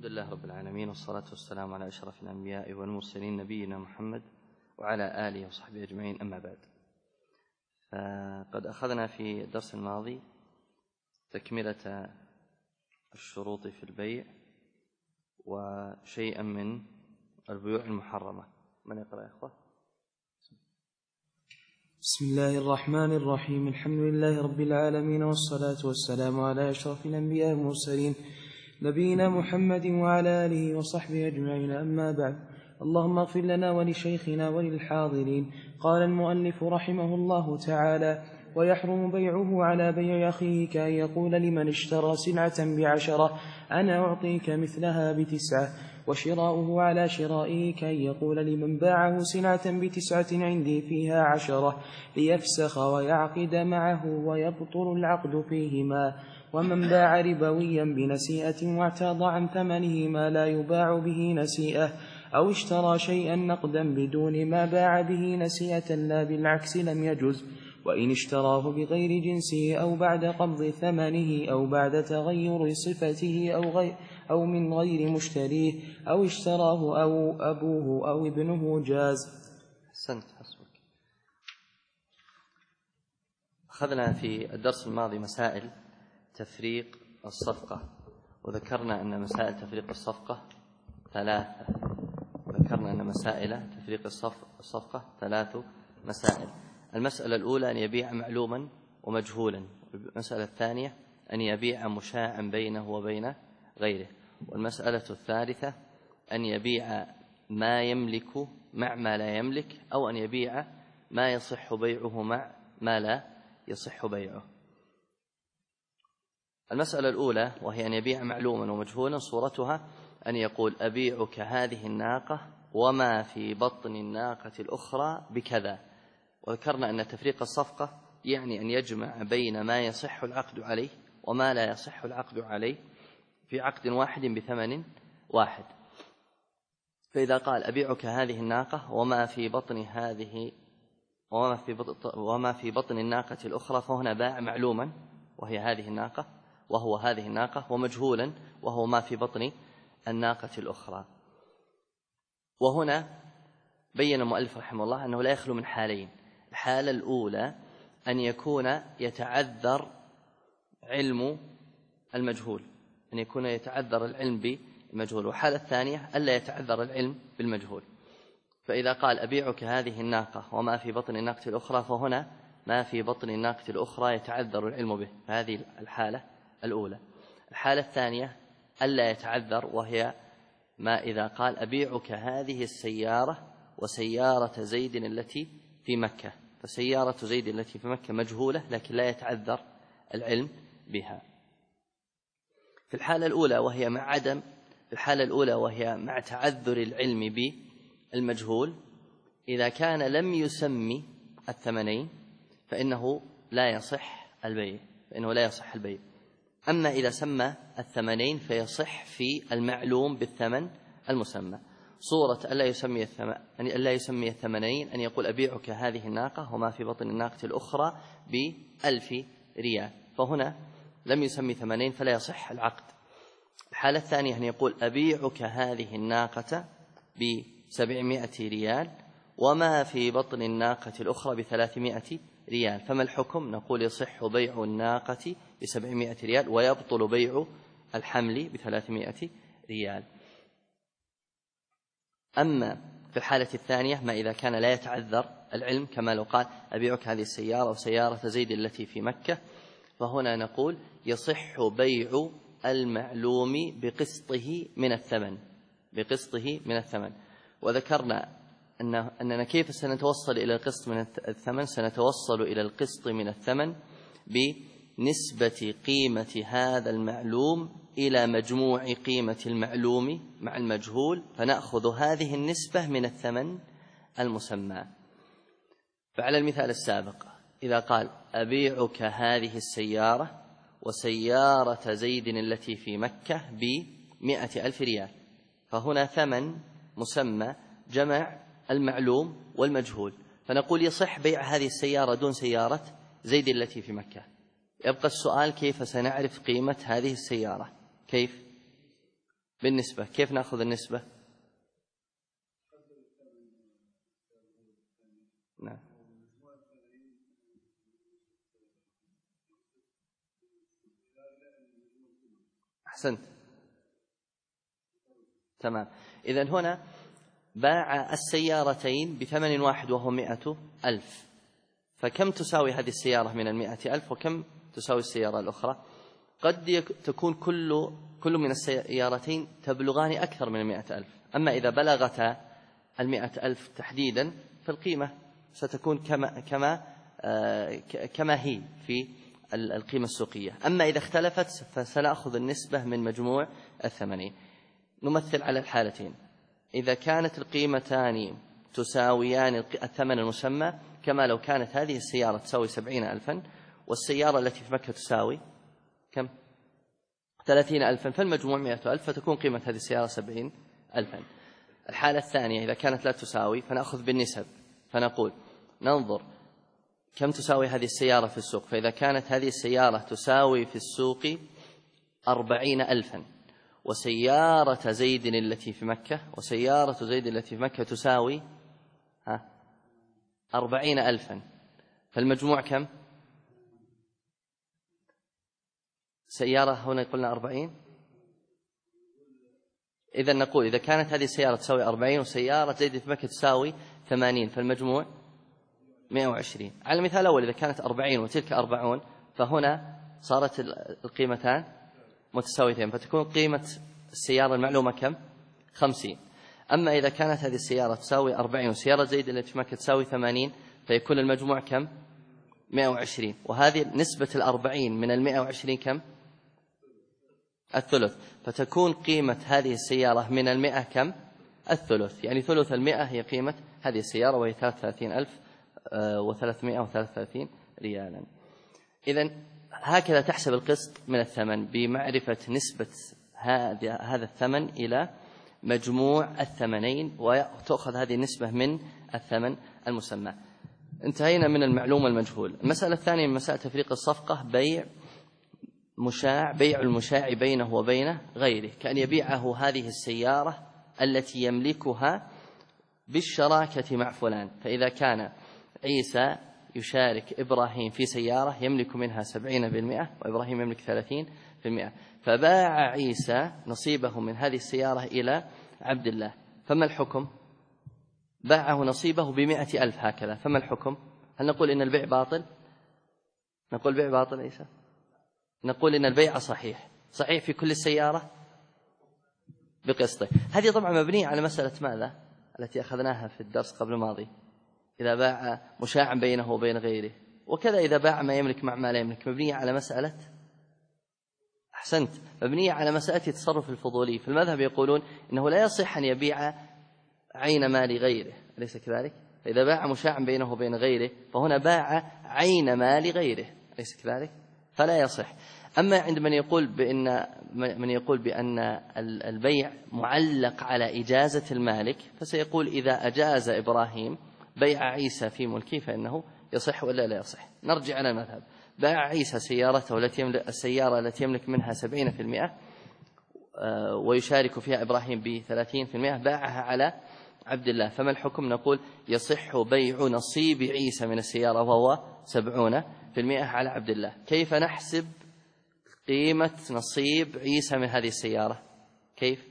الحمد لله رب العالمين، والصلاة والسلام على أشرف الأنبياء والمرسلين نبينا محمد وعلى آله وصحبه أجمعين، أما بعد. فقد أخذنا في الدرس الماضي تكملة الشروط في البيع وشيئا من البيوع المحرمة. من يقرأ يا أخوة؟ بسم الله الرحمن الرحيم. الحمد لله رب العالمين، والصلاة والسلام على أشرف الأنبياء والمرسلين نبينا محمد وعلى آله وصحبه أجمعين، أما بعد. اللهم اغفر لنا ولشيخنا وللحاضرين. قال المؤلف رحمه الله تعالى: ويحرم بيعه على بيع أخيه، كأن يقول لمن اشترى سلعة ب10 أنا أعطيك مثلها ب9، وشراؤه على شرائه كأن يقول لمن باعه سلعة ب9 عندي فيها 10 ليفسخ ويعقد معه ويبطل العقد فيهما. ومن باع ربويا بنسيئة واعتاض عن ثمنه ما لا يباع به نسيئة، أو اشترى شيئا نقدا بدون ما باع به نسيئة لا بالعكس لم يجز، وإن اشتراه بغير جنسه أو بعد قبض ثمنه أو بعد تغير صفته أو من غير مشتريه أو اشتراه أو أبوه أو ابنه جاز. أحسنت، حسبك. أخذنا في الدرس الماضي مسائل تفريق الصفقة، وذكرنا أن مسائل تفريق الصفقة 3. ذكرنا أن مسائل تفريق الصفقة 3 مسائل. المسألة الأولى أن يبيع معلوما ومجهولا، والمسألة الثانية أن يبيع مشاعا بينه وبين غيره، والمسألة الثالثة أن يبيع ما يملك مع ما لا يملك، أو أن يبيع ما يصح بيعه مع ما لا يصح بيعه. المسألة الأولى وهي أن يبيع معلوما ومجهولا، صورتها أن يقول: أبيعك هذه الناقة وما في بطن الناقة الأخرى بكذا. وذكرنا أن تفريق الصفقة يعني أن يجمع بين ما يصح العقد عليه وما لا يصح العقد عليه في عقد واحد بثمن واحد. فإذا قال: أبيعك هذه الناقة وما في بطن الناقة الأخرى، فهنا باع معلوما وهي هذه الناقة وهو هذه الناقة، ومجهولا وهو ما في بطن الناقة الأخرى. وهنا بين المؤلف رحمه الله أنه لا يخلو من حالين. الحالة الأولى أن يكون يتعذر علم المجهول، أن يكون يتعذر العلم بالمجهول، والحالة الثانية ألا يتعذر العلم بالمجهول. فإذا قال: أبيعك هذه الناقة وما في بطن الناقة الأخرى، فهنا ما في بطن الناقة الأخرى يتعذر العلم به، هذه الحالة الأولى. الحالة الثانية ألا يتعذر، وهي ما إذا قال: أبيعك هذه السيارة وسيارة زيد التي في مكة، فسيارة زيد التي في مكة مجهولة لكن لا يتعذر العلم بها. في الحالة الأولى وهي مع تعذر العلم بالمجهول، إذا كان لم يسمي الثمنين فإنه لا يصح البيع. أما إذا سمى الثمنين فيصح في المعلوم بالثمن المسمى. صورة ألا يسمي الثمنين أن يقول: أبيعك هذه الناقة وما في بطن الناقة الأخرى ب1000 ريال، فهنا لم يسمي ثمنين فلا يصح العقد. الحالة الثانية أن يقول: أبيعك هذه الناقة ب700 ريال وما في بطن الناقة الأخرى ب300 ريال، فما الحكم؟ نقول: يصح بيع الناقة ب700 ريال ويبطل بيع الحمل ب300 ريال. أما في الحالة الثانية ما إذا كان لا يتعذر العلم، كما لو قال: أبيعك هذه السيارة وسيارة زيد التي في مكة، فهنا نقول: يصح بيع المعلوم بقسطه من الثمن. وذكرنا أننا كيف سنتوصل إلى القسط من الثمن؟ سنتوصل إلى القسط من الثمن بنسبة قيمة هذا المعلوم إلى مجموع قيمة المعلوم مع المجهول، فنأخذ هذه النسبة من الثمن المسمى. فعلى المثال السابق إذا قال: أبيعك هذه السيارة وسيارة زيد التي في مكة ب100,000 ريال، فهنا ثمن مسمى جمع المعلوم والمجهول، فنقول: يصح بيع هذه السيارة دون سيارة زيد التي في مكة. يبقى السؤال: كيف سنعرف قيمة هذه السيارة؟ كيف؟ بالنسبة. كيف نأخذ النسبة؟ نعم. أحسنت، تمام. إذن هنا باع السيارتين بثمن واحد وهو 100,000، فكم تساوي هذه السيارة من 100,000 وكم تساوي السيارة الأخرى؟ قد تكون كل من السيارتين تبلغان أكثر من 100,000. أما إذا بلغتا 100,000 تحديدا فالقيمة ستكون كما هي في القيمة السوقية. أما إذا اختلفت فسنأخذ النسبة من مجموع الثمنين. نمثل على الحالتين. إذا كانت القيمتان تساويان الثمن المسمى، كما لو كانت هذه السيارة تساوي 70,000 والسيارة التي في مكة تساوي كم؟ 30,000، فالمجموع 100,000، فتكون قيمة هذه السيارة 70,000. الحالة الثانية إذا كانت لا تساوي فنأخذ بالنسب، فنقول ننظر كم تساوي هذه السيارة في السوق. فإذا كانت هذه السيارة تساوي في السوق 40,000 وسيارة زيد التي في مكة تساوي 40,000، فالمجموع كم؟ سيارة هنا قلنا 40. إذا نقول إذا كانت هذه السيارة تساوي 40 وسيارة زيد في مكة تساوي 80، فالمجموع 120. على المثال الأول إذا كانت 40 وتلك 40 فهنا صارت القيمتان متساويتين، فتكون قيمة السيارة المعلومة كم؟ 50. أما إذا كانت هذه السيارة تساوي 40 وسيارة زيد التي في مكة تساوي 80 فيكون المجموع كم؟ 120. وهذه نسبة 40 من 120 كم؟ الثلث. فتكون قيمة هذه السيارة من 100 كم؟ الثلث، يعني ثلث 100 هي قيمة هذه السيارة، وهي 33,333 ريالا. إذن هكذا تحسب القسط من الثمن، بمعرفة نسبة هذا الثمن إلى مجموع الثمنين، وتأخذ هذه النسبة من الثمن المسمى. انتهينا من المعلوم المجهول. المسألة الثانية من مسائل تفريق الصفقة بيع المشاع بينه وبين غيره، كأن يبيعه هذه السيارة التي يملكها بالشراكة مع فلان. فإذا كان عيسى يشارك إبراهيم في سيارة يملك منها 70% وإبراهيم يملك 30%، فباع عيسى نصيبه من هذه السيارة إلى عبد الله، فما الحكم؟ باعه نصيبه ب100,000 هكذا، فما الحكم؟ هل نقول إن البيع باطل؟ نقول بيع باطل عيسى؟ نقول إن البيع صحيح في كل السيارة بقسطه. هذه طبعا مبنية على مسألة ماذا؟ التي أخذناها في الدرس قبل الماضي، إذا باع مشاعا بينه وبين غيره، وكذا إذا باع ما يملك مع ما لا يملك، مبنية على مسألة أحسنت، مبنية على مسألة التصرف الفضولي. في المذهب يقولون إنه لا يصح أن يبيع عين مال غيره، أليس كذلك؟ فإذا باع مشاعا بينه وبين غيره فهنا باع عين مال غيره، أليس كذلك؟ فلا يصح. أما عند من يقول بأن البيع معلق على إجازة المالك، فسيقول إذا أجاز إبراهيم بيع عيسى في ملكه فإنه يصح ولا لا يصح. نرجع على المذهب. باع عيسى سيارته السيارة التي يملك منها 70% ويشارك فيها إبراهيم ب30%، باعها على عبد الله، فما الحكم؟ نقول يصح بيع نصيب عيسى من السيارة وهو 70% على عبد الله. كيف نحسب قيمة نصيب عيسى من هذه السيارة؟ كيف؟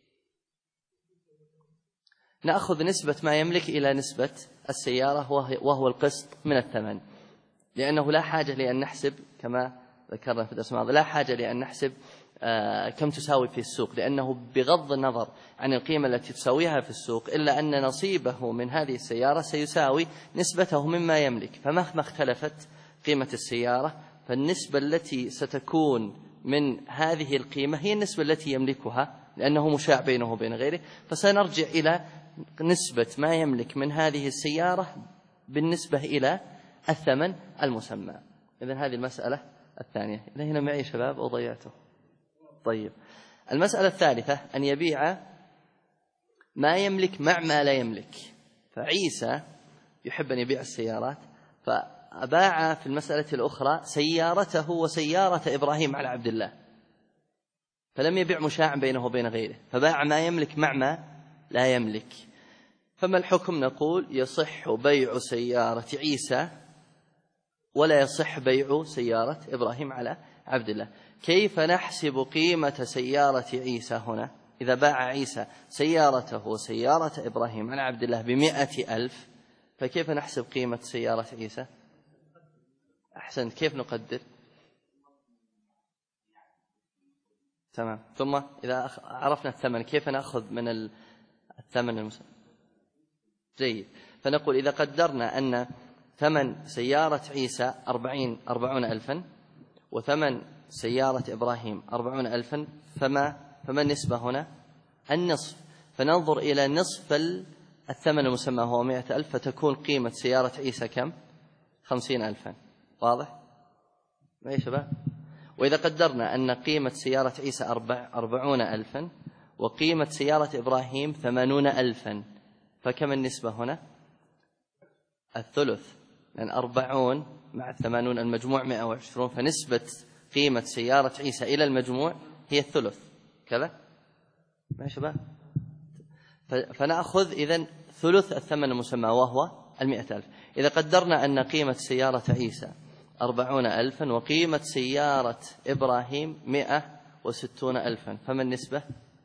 نأخذ نسبة ما يملك إلى نسبة السيارة وهو القسط من الثمن، لأنه لا حاجة لأن نحسب كما ذكرنا في الدرس الماضي، لا حاجة لأن نحسب كم تساوي في السوق، لأنه بغض النظر عن القيمة التي تساويها في السوق إلا أن نصيبه من هذه السيارة سيساوي نسبته مما يملك. فمهما اختلفت قيمة السيارة فالنسبة التي ستكون من هذه القيمة هي النسبة التي يملكها، لأنه مشاع بينه وبين غيره، فسنرجع إلى نسبة ما يملك من هذه السيارة بالنسبة إلى الثمن المسمى. إذن هذه المسألة الثانية. إذن هنا معي شباب أو ضيعته؟ طيب. المسألة الثالثة أن يبيع ما يملك مع ما لا يملك. فعيسى يحب أن يبيع السيارات، فباع في المسألة الأخرى سيارته وسيارة إبراهيم على عبد الله، فلم يبيع مشاعا بينه وبين غيره، فباع ما يملك مع ما لا يملك. فما الحكم؟ نقول يصح بيع سيارة عيسى ولا يصح بيع سيارة إبراهيم على عبد الله. كيف نحسب قيمة سيارة عيسى هنا؟ إذا باع عيسى سيارته وسيارة إبراهيم على عبد الله ب100,000، فكيف نحسب قيمة سيارة عيسى؟ أحسنت، كيف نقدر؟ تمام. ثم إذا عرفنا الثمن كيف نأخذ من الثمن المسمى؟ جيد. فنقول إذا قدرنا أن ثمن سيارة عيسى 40,000 وثمن سيارة إبراهيم 40,000، فما النسبة هنا؟ النصف. فننظر إلى نصف الثمن المسمى هو 100,000، فتكون قيمة سيارة عيسى كم؟ 50,000. واضح؟ ما يا شباب؟ وإذا قدرنا أن قيمة سيارة عيسى 40,000 وقيمة سيارة إبراهيم 80,000، فكم النسبة هنا؟ الثلث، لأن 40 مع 80 المجموع 120، فنسبة قيمة سيارة عيسى إلى المجموع هي الثلث. كذا ما شباب؟ فنأخذ إذن ثلث الثمن المسمى وهو 100,000. إذا قدرنا أن قيمة سيارة عيسى 40,000 وقيمة سيارة إبراهيم 160,000، فما النسبة؟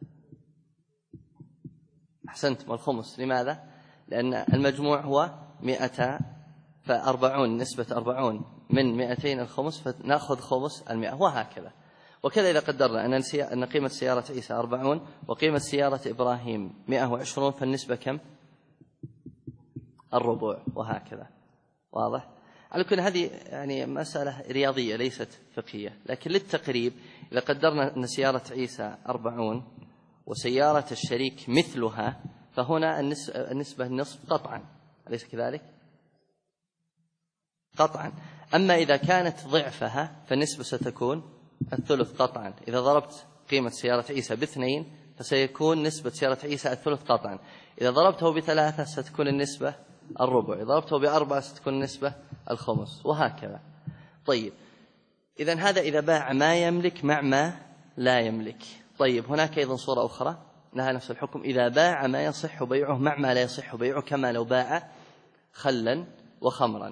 أحسنت، والخمس. لماذا؟ لأن المجموع هو 200، ف40 نسبة 40 من 200 الخمس، فنأخذ خمس 100، وهكذا. وكذا إذا قدرنا أن قيمة سيارة عيسى 40 وقيمة سيارة إبراهيم 120، فالنسبة كم؟ الربع، وهكذا. واضح؟ على كل هذه يعني مسألة رياضية ليست فقهية، لكن للتقريب إذا قدرنا أن سيارة عيسى 40 وسيارة الشريك مثلها، فهنا النسبة النصف قطعا، أليس كذلك؟ قطعا. أما إذا كانت ضعفها فالنسبة ستكون الثلث قطعا. إذا ضربت قيمة سيارة عيسى ب2 فسيكون نسبة سيارة عيسى الثلث قطعا. إذا ضربته ب3 ستكون النسبة الربع. إذا ضربته ب4 ستكون النسبة الخمس، وهكذا. طيب، إذن هذا إذا باع ما يملك مع ما لا يملك. طيب، هناك أيضا صورة أخرى لها نفس الحكم، إذا باع ما يصح بيعه مع ما لا يصح بيعه، كما لو باع خلا وخمرا.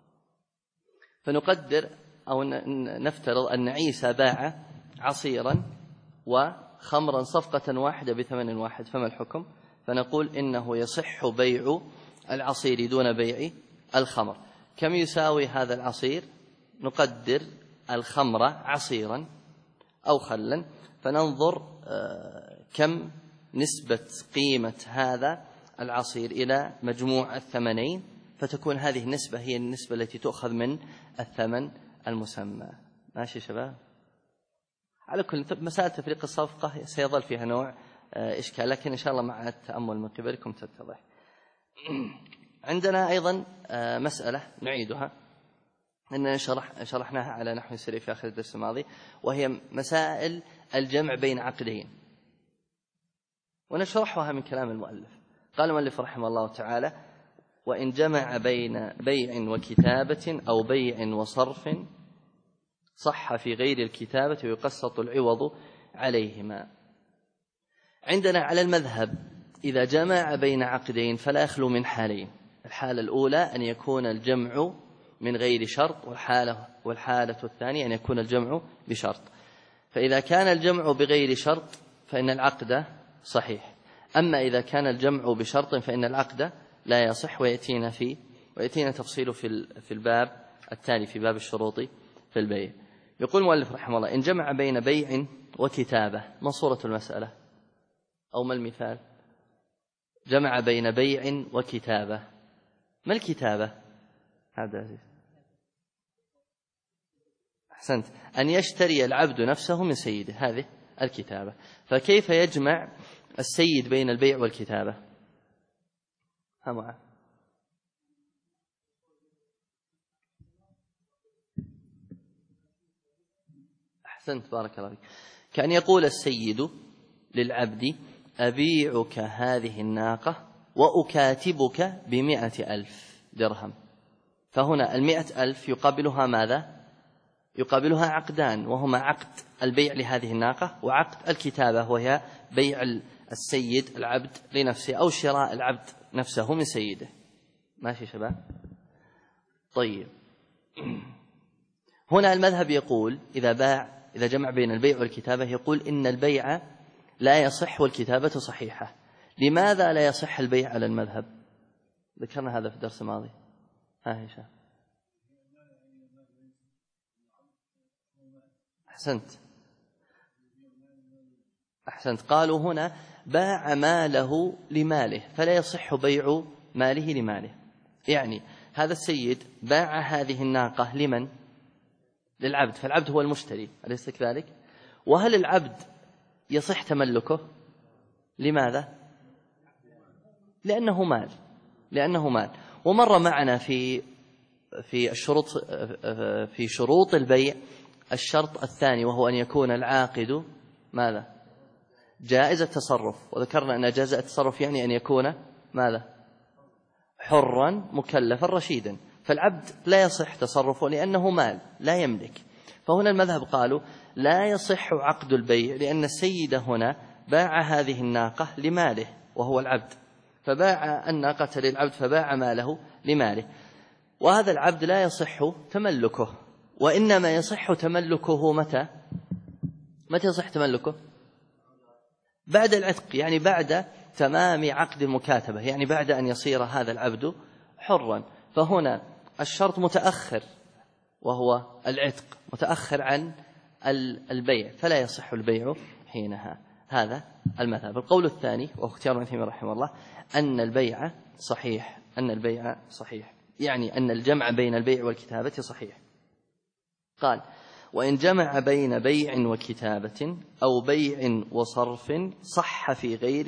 فنقدر أو نفترض أن عيسى باع عصيرا وخمرا صفقة واحدة بثمن واحد، فما الحكم؟ فنقول إنه يصح بيع العصير دون بيع الخمر. كم يساوي هذا العصير؟ نقدر الخمر عصيرا أو خلا، فننظر كم نسبة قيمة هذا العصير إلى مجموع الثمنين، فتكون هذه النسبة هي النسبة التي تؤخذ من الثمن المسمى. ماشي شباب؟ على كل مسائل تفريق الصفقة سيظل فيها نوع إشكال، لكن إن شاء الله مع التأمل من قبلكم تتضح. عندنا أيضا مسألة نعيدها، أننا شرحناها على نحو سريع في آخر الدرس الماضي، وهي مسائل الجمع بين عقدين، ونشرحها من كلام المؤلف. قال المؤلف رحمه الله تعالى: وإن جمع بين بيع وكتابة أو بيع وصرف صح في غير الكتابة ويقسط العوض عليهما. عندنا على المذهب إذا جمع بين عقدين فلا يخلو من حالين. الحالة الأولى أن يكون الجمع من غير شرط، والحالة الثانية أن يكون الجمع بشرط. فإذا كان الجمع بغير شرط فإن العقد صحيح، أما إذا كان الجمع بشرط فإن العقد لا يصح، ويأتينا تفصيل في الباب التالي في باب الشروط في البيع. يقول المؤلف رحمه الله: إن جمع بين بيع وكتابة. ما صورة المسألة أو ما المثال؟ جمع بين بيع وكتابة. ما الكتابة؟ عبد العزيز أحسنت، أن يشتري العبد نفسه من سيده، هذه الكتابة. فكيف يجمع السيد بين البيع والكتابة؟ ها معه. أحسنت، بارك الله فيك. كأن يقول السيد للعبد: أبيعك هذه الناقة وأكاتبك ب100,000 درهم. فهنا 100,000 يقابلها ماذا؟ يقابلها عقدان، وهما عقد البيع لهذه الناقة وعقد الكتابة، وهي بيع السيد العبد لنفسه أو شراء العبد نفسه من سيده. ماشي شباب؟ طيب، هنا المذهب يقول إذا جمع بين البيع والكتابة يقول إن البيع لا يصح والكتابة صحيحة. لماذا لا يصح البيع على المذهب؟ ذكرنا هذا في الدرس الماضي. هشام. أحسنت. قالوا هنا باع ماله لماله، فلا يصح بيع ماله لماله. يعني هذا السيد باع هذه الناقة لمن؟ للعبد، فالعبد هو المشتري، أليس كذلك؟ وهل العبد يصح تملكه؟ لماذا؟ لأنه مال. ومر معنا في شروط البيع الشرط الثاني، وهو أن يكون العاقد ماذا؟ جائز التصرف، وذكرنا أن جائز التصرف يعني أن يكون ماذا؟ حرا مكلفا رشيدا، فالعبد لا يصح تصرفه لأنه مال لا يملك. فهنا المذهب قالوا لا يصح عقد البيع، لأن السيد هنا باع هذه الناقة لماله وهو العبد، فباع الناقة للعبد فباع ماله لماله، وهذا العبد لا يصح تملكه، وإنما يصح تملكه متى يصح تملكه؟ بعد العتق، يعني بعد تمام عقد المكاتبة، يعني بعد أن يصير هذا العبد حرا. فهنا الشرط متأخر وهو العتق، متأخر عن البيع، فلا يصح البيع حينها. هذا المذهب. القول الثاني وهو اختيار ابن تيمية رحمه الله أن البيع صحيح، يعني أن الجمع بين البيع والكتابة صحيح. قال: وإن جمع بين بيع وكتابة أو بيع وصرف صح في غير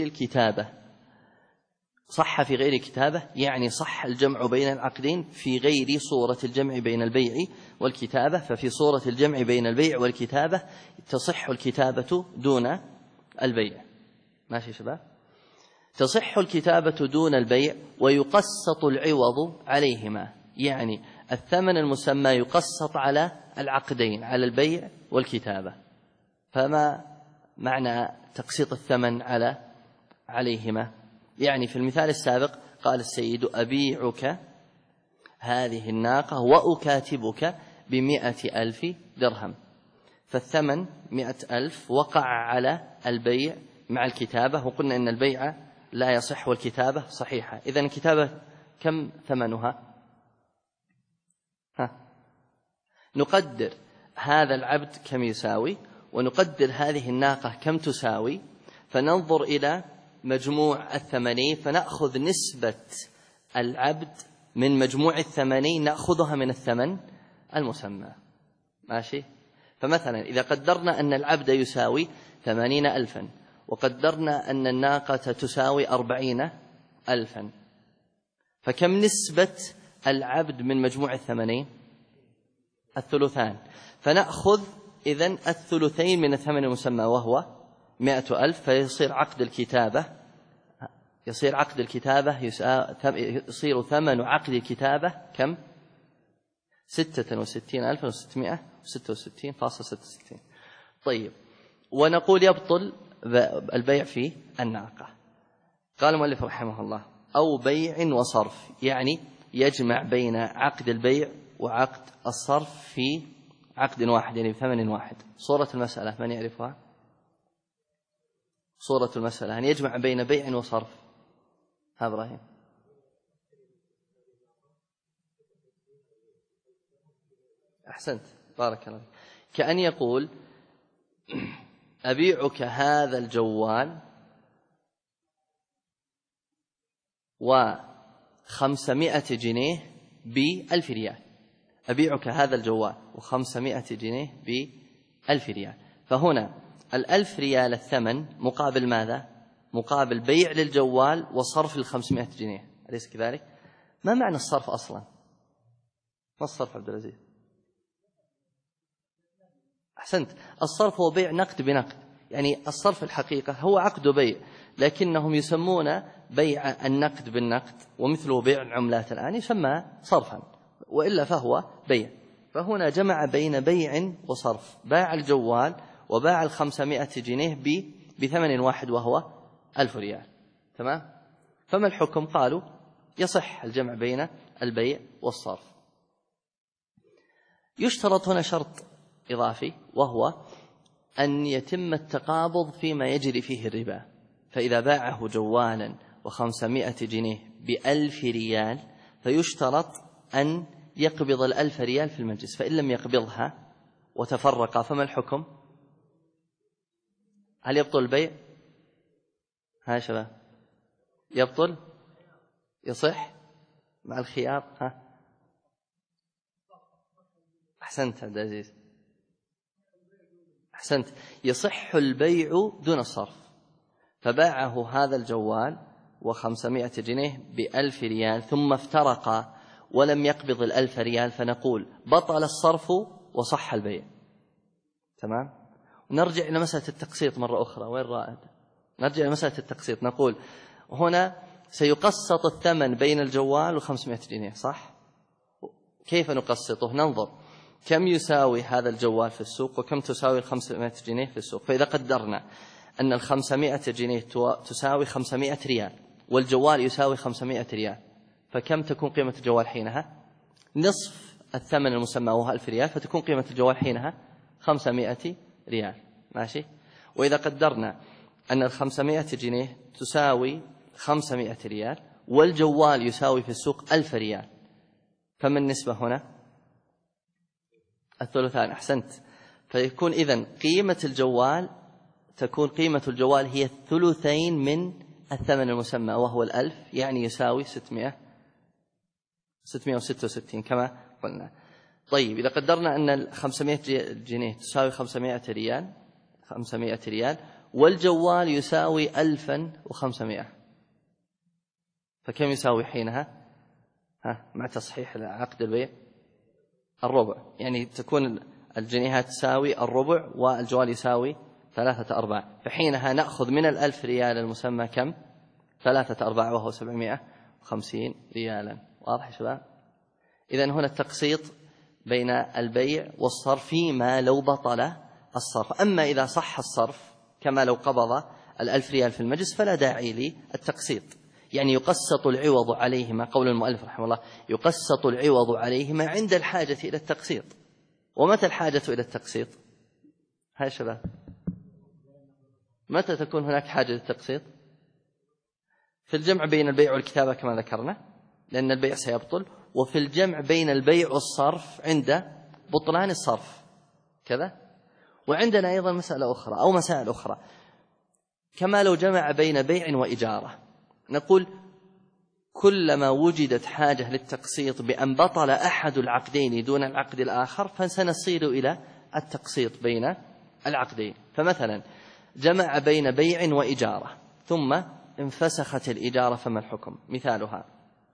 الكتابة، يعني صح الجمع بين العقدين في غير صورة الجمع بين البيع والكتابة. ففي صورة الجمع بين البيع والكتابة تصح الكتابة دون البيع. ماشي شباب؟ تصح الكتابة دون البيع ويقسط العوض عليهما، يعني الثمن المسمى يقسط على العقدين، على البيع والكتابة. فما معنى تقسيط الثمن عليهما؟ يعني في المثال السابق قال السيد: أبيعك هذه الناقة وأكاتبك ب100,000 درهم، فالثمن 100,000 وقع على البيع مع الكتابة، وقلنا إن البيع لا يصح والكتابة صحيحة. إذن الكتابة كم ثمنها؟ نقدر هذا العبد كم يساوي، ونقدر هذه الناقة كم تساوي، فننظر إلى مجموع الثمنين، فنأخذ نسبة العبد من مجموع الثمنين، نأخذها من الثمن المسمى. ماشي؟ فمثلا إذا قدرنا أن العبد يساوي 80,000 وقدرنا أن الناقة تساوي 40,000، فكم نسبة العبد من مجموع الثمنين؟ الثلثان. فنأخذ إذن الثلثين من الثمن المسمى وهو 100,000، فيصير عقد الكتابة يصير ثمن عقد الكتابة كم؟ 66,666.66. طيب، ونقول يبطل البيع في الناقة. قال المؤلف رحمه الله: أو بيع وصرف، يعني يجمع بين عقد البيع وعقد الصرف في عقد واحد، يعني بثمن واحد. صورة المسألة من يعرفها؟ صورة المسألة أن يجمع بين بيع وصرف. ها إبراهيم؟ أحسنت، بارك الله. كأن يقول: أبيعك هذا الجوال 500 جنيه ب1,000 ريال. أبيعك هذا الجوال 500 جنيه ب1,000 ريال. فهنا 1,000 ريال الثمن مقابل ماذا؟ مقابل بيع للجوال وصرف 500 جنيه، أليس كذلك؟ ما معنى الصرف أصلا؟ ما الصرف عبد العزيز؟ أحسنت، الصرف هو بيع نقد بنقد، يعني الصرف الحقيقة هو عقد بيع، لكنهم يسمون بيع النقد بالنقد، ومثله بيع العملات الآن يسمى صرفا، وإلا فهو بيع. فهنا جمع بين بيع وصرف، باع الجوال وباع 500 جنيه بثمن واحد وهو 1000 ريال. تمام؟ فما الحكم؟ قالوا يصح الجمع بين البيع والصرف. يشترط هنا شرط إضافي، وهو أن يتم التقابض فيما يجري فيه الربا. فإذا باعه جوالا 500 جنيه 1000 ريال فيشترط أن يقبض 1000 ريال في المجلس، فإن لم يقبضها وتفرق فما الحكم؟ هل يبطل البيع؟ ها شباب، يبطل؟ يصح مع الخيار؟ ها أحسنت عبد العزيز، أحسنت، يصح البيع دون الصرف. فباعه هذا الجوال 500 جنيه 1000 ريال ثم افترق ولم يقبض 1000 ريال، فنقول بطل الصرف وصح البيع. تمام؟ ونرجع إلى مسألة التقسيط مرة أخرى. وين رائد؟ نرجع إلى مسألة التقسيط. نقول هنا سيقسط الثمن بين الجوال و500 جنيه، صح؟ كيف نقسطه؟ ننظر كم يساوي هذا الجوال في السوق وكم تساوي 500 جنيه في السوق. فإذا قدرنا أن 500 جنيه تساوي 500 ريال والجوال يساوي 500 ريال، فكم تكون قيمة الجوال حينها؟ نصف الثمن المسمى وهو 1000 ريال، فتكون قيمة الجوال حينها 500 ريال. ماشي؟ وإذا قدرنا أن 500 جنيه تساوي 500 ريال والجوال يساوي في السوق 1000 ريال، فما النسبة هنا؟ الثلثان. أحسنت. فيكون إذن قيمة الجوال تكون قيمة الجوال هي الثلثين من الثمن المسمى وهو 1000، يعني يساوي 666 كما قلنا. طيب إذا قدرنا أن 500 جنيه تساوي 500 ريال والجوال يساوي 1500، فكم يساوي حينها؟ مع تصحيح عقد البيع الربع، يعني تكون الجنيهات تساوي الربع والجوال يساوي 3/4، فحينها نأخذ من 1000 ريال المسمى كم؟ 3/4 وهو 750 ريالا. واضح يا شباب؟ إذن هنا التقسيط بين البيع والصرف فيما لو بطل الصرف. أما إذا صح الصرف كما لو قبض 1000 ريال في المجلس فلا داعي للتقسيط، يعني يقسط العوض عليهما. قول المؤلف رحمه الله يقسط العوض عليهما عند الحاجة إلى التقسيط. ومتى الحاجة إلى التقسيط؟ هاي شباب، متى تكون هناك حاجة للتقسيط؟ في الجمع بين البيع والكتابة كما ذكرنا، لأن البيع سيبطل، وفي الجمع بين البيع والصرف عند بطلان الصرف كذا. وعندنا أيضا مسألة أخرى أو مسائل أخرى، كما لو جمع بين بيع وإجارة. نقول كلما وجدت حاجة للتقسيط بأن بطل أحد العقدين دون العقد الآخر فسنصير إلى التقسيط بين العقدين. فمثلا جمع بين بيع وإجارة ثم انفسخت الإجارة، فما الحكم؟ مثالها.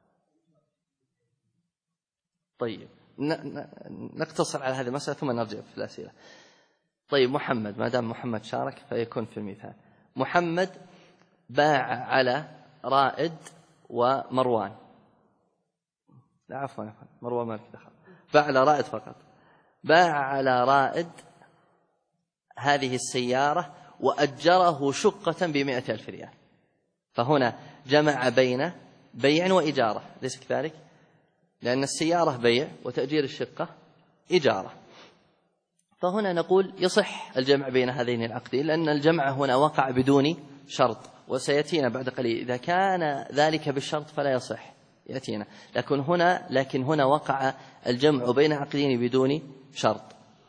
طيب نقتصر على هذه المسألة ثم نرجع في الأسئلة. طيب محمد، ما دام محمد شارك فيكون في المثال. محمد باع على رائد ومروان، لا عفوا مروان ما لك دخل، باع على رائد فقط. باع على رائد هذه السيارة وأجره شقة ب100,000 ريال، فهنا جمع بين بيع وإجارة، ليس كذلك؟ لأن السيارة بيع وتأجير الشقة إجارة. فهنا نقول يصح الجمع بين هذين العقدين، لأن الجمع هنا وقع بدون شرط، وسيأتينا بعد قليل إذا كان ذلك بالشرط فلا يصح، يأتينا. لكن هنا وقع الجمع بين عقدين بدون شرط.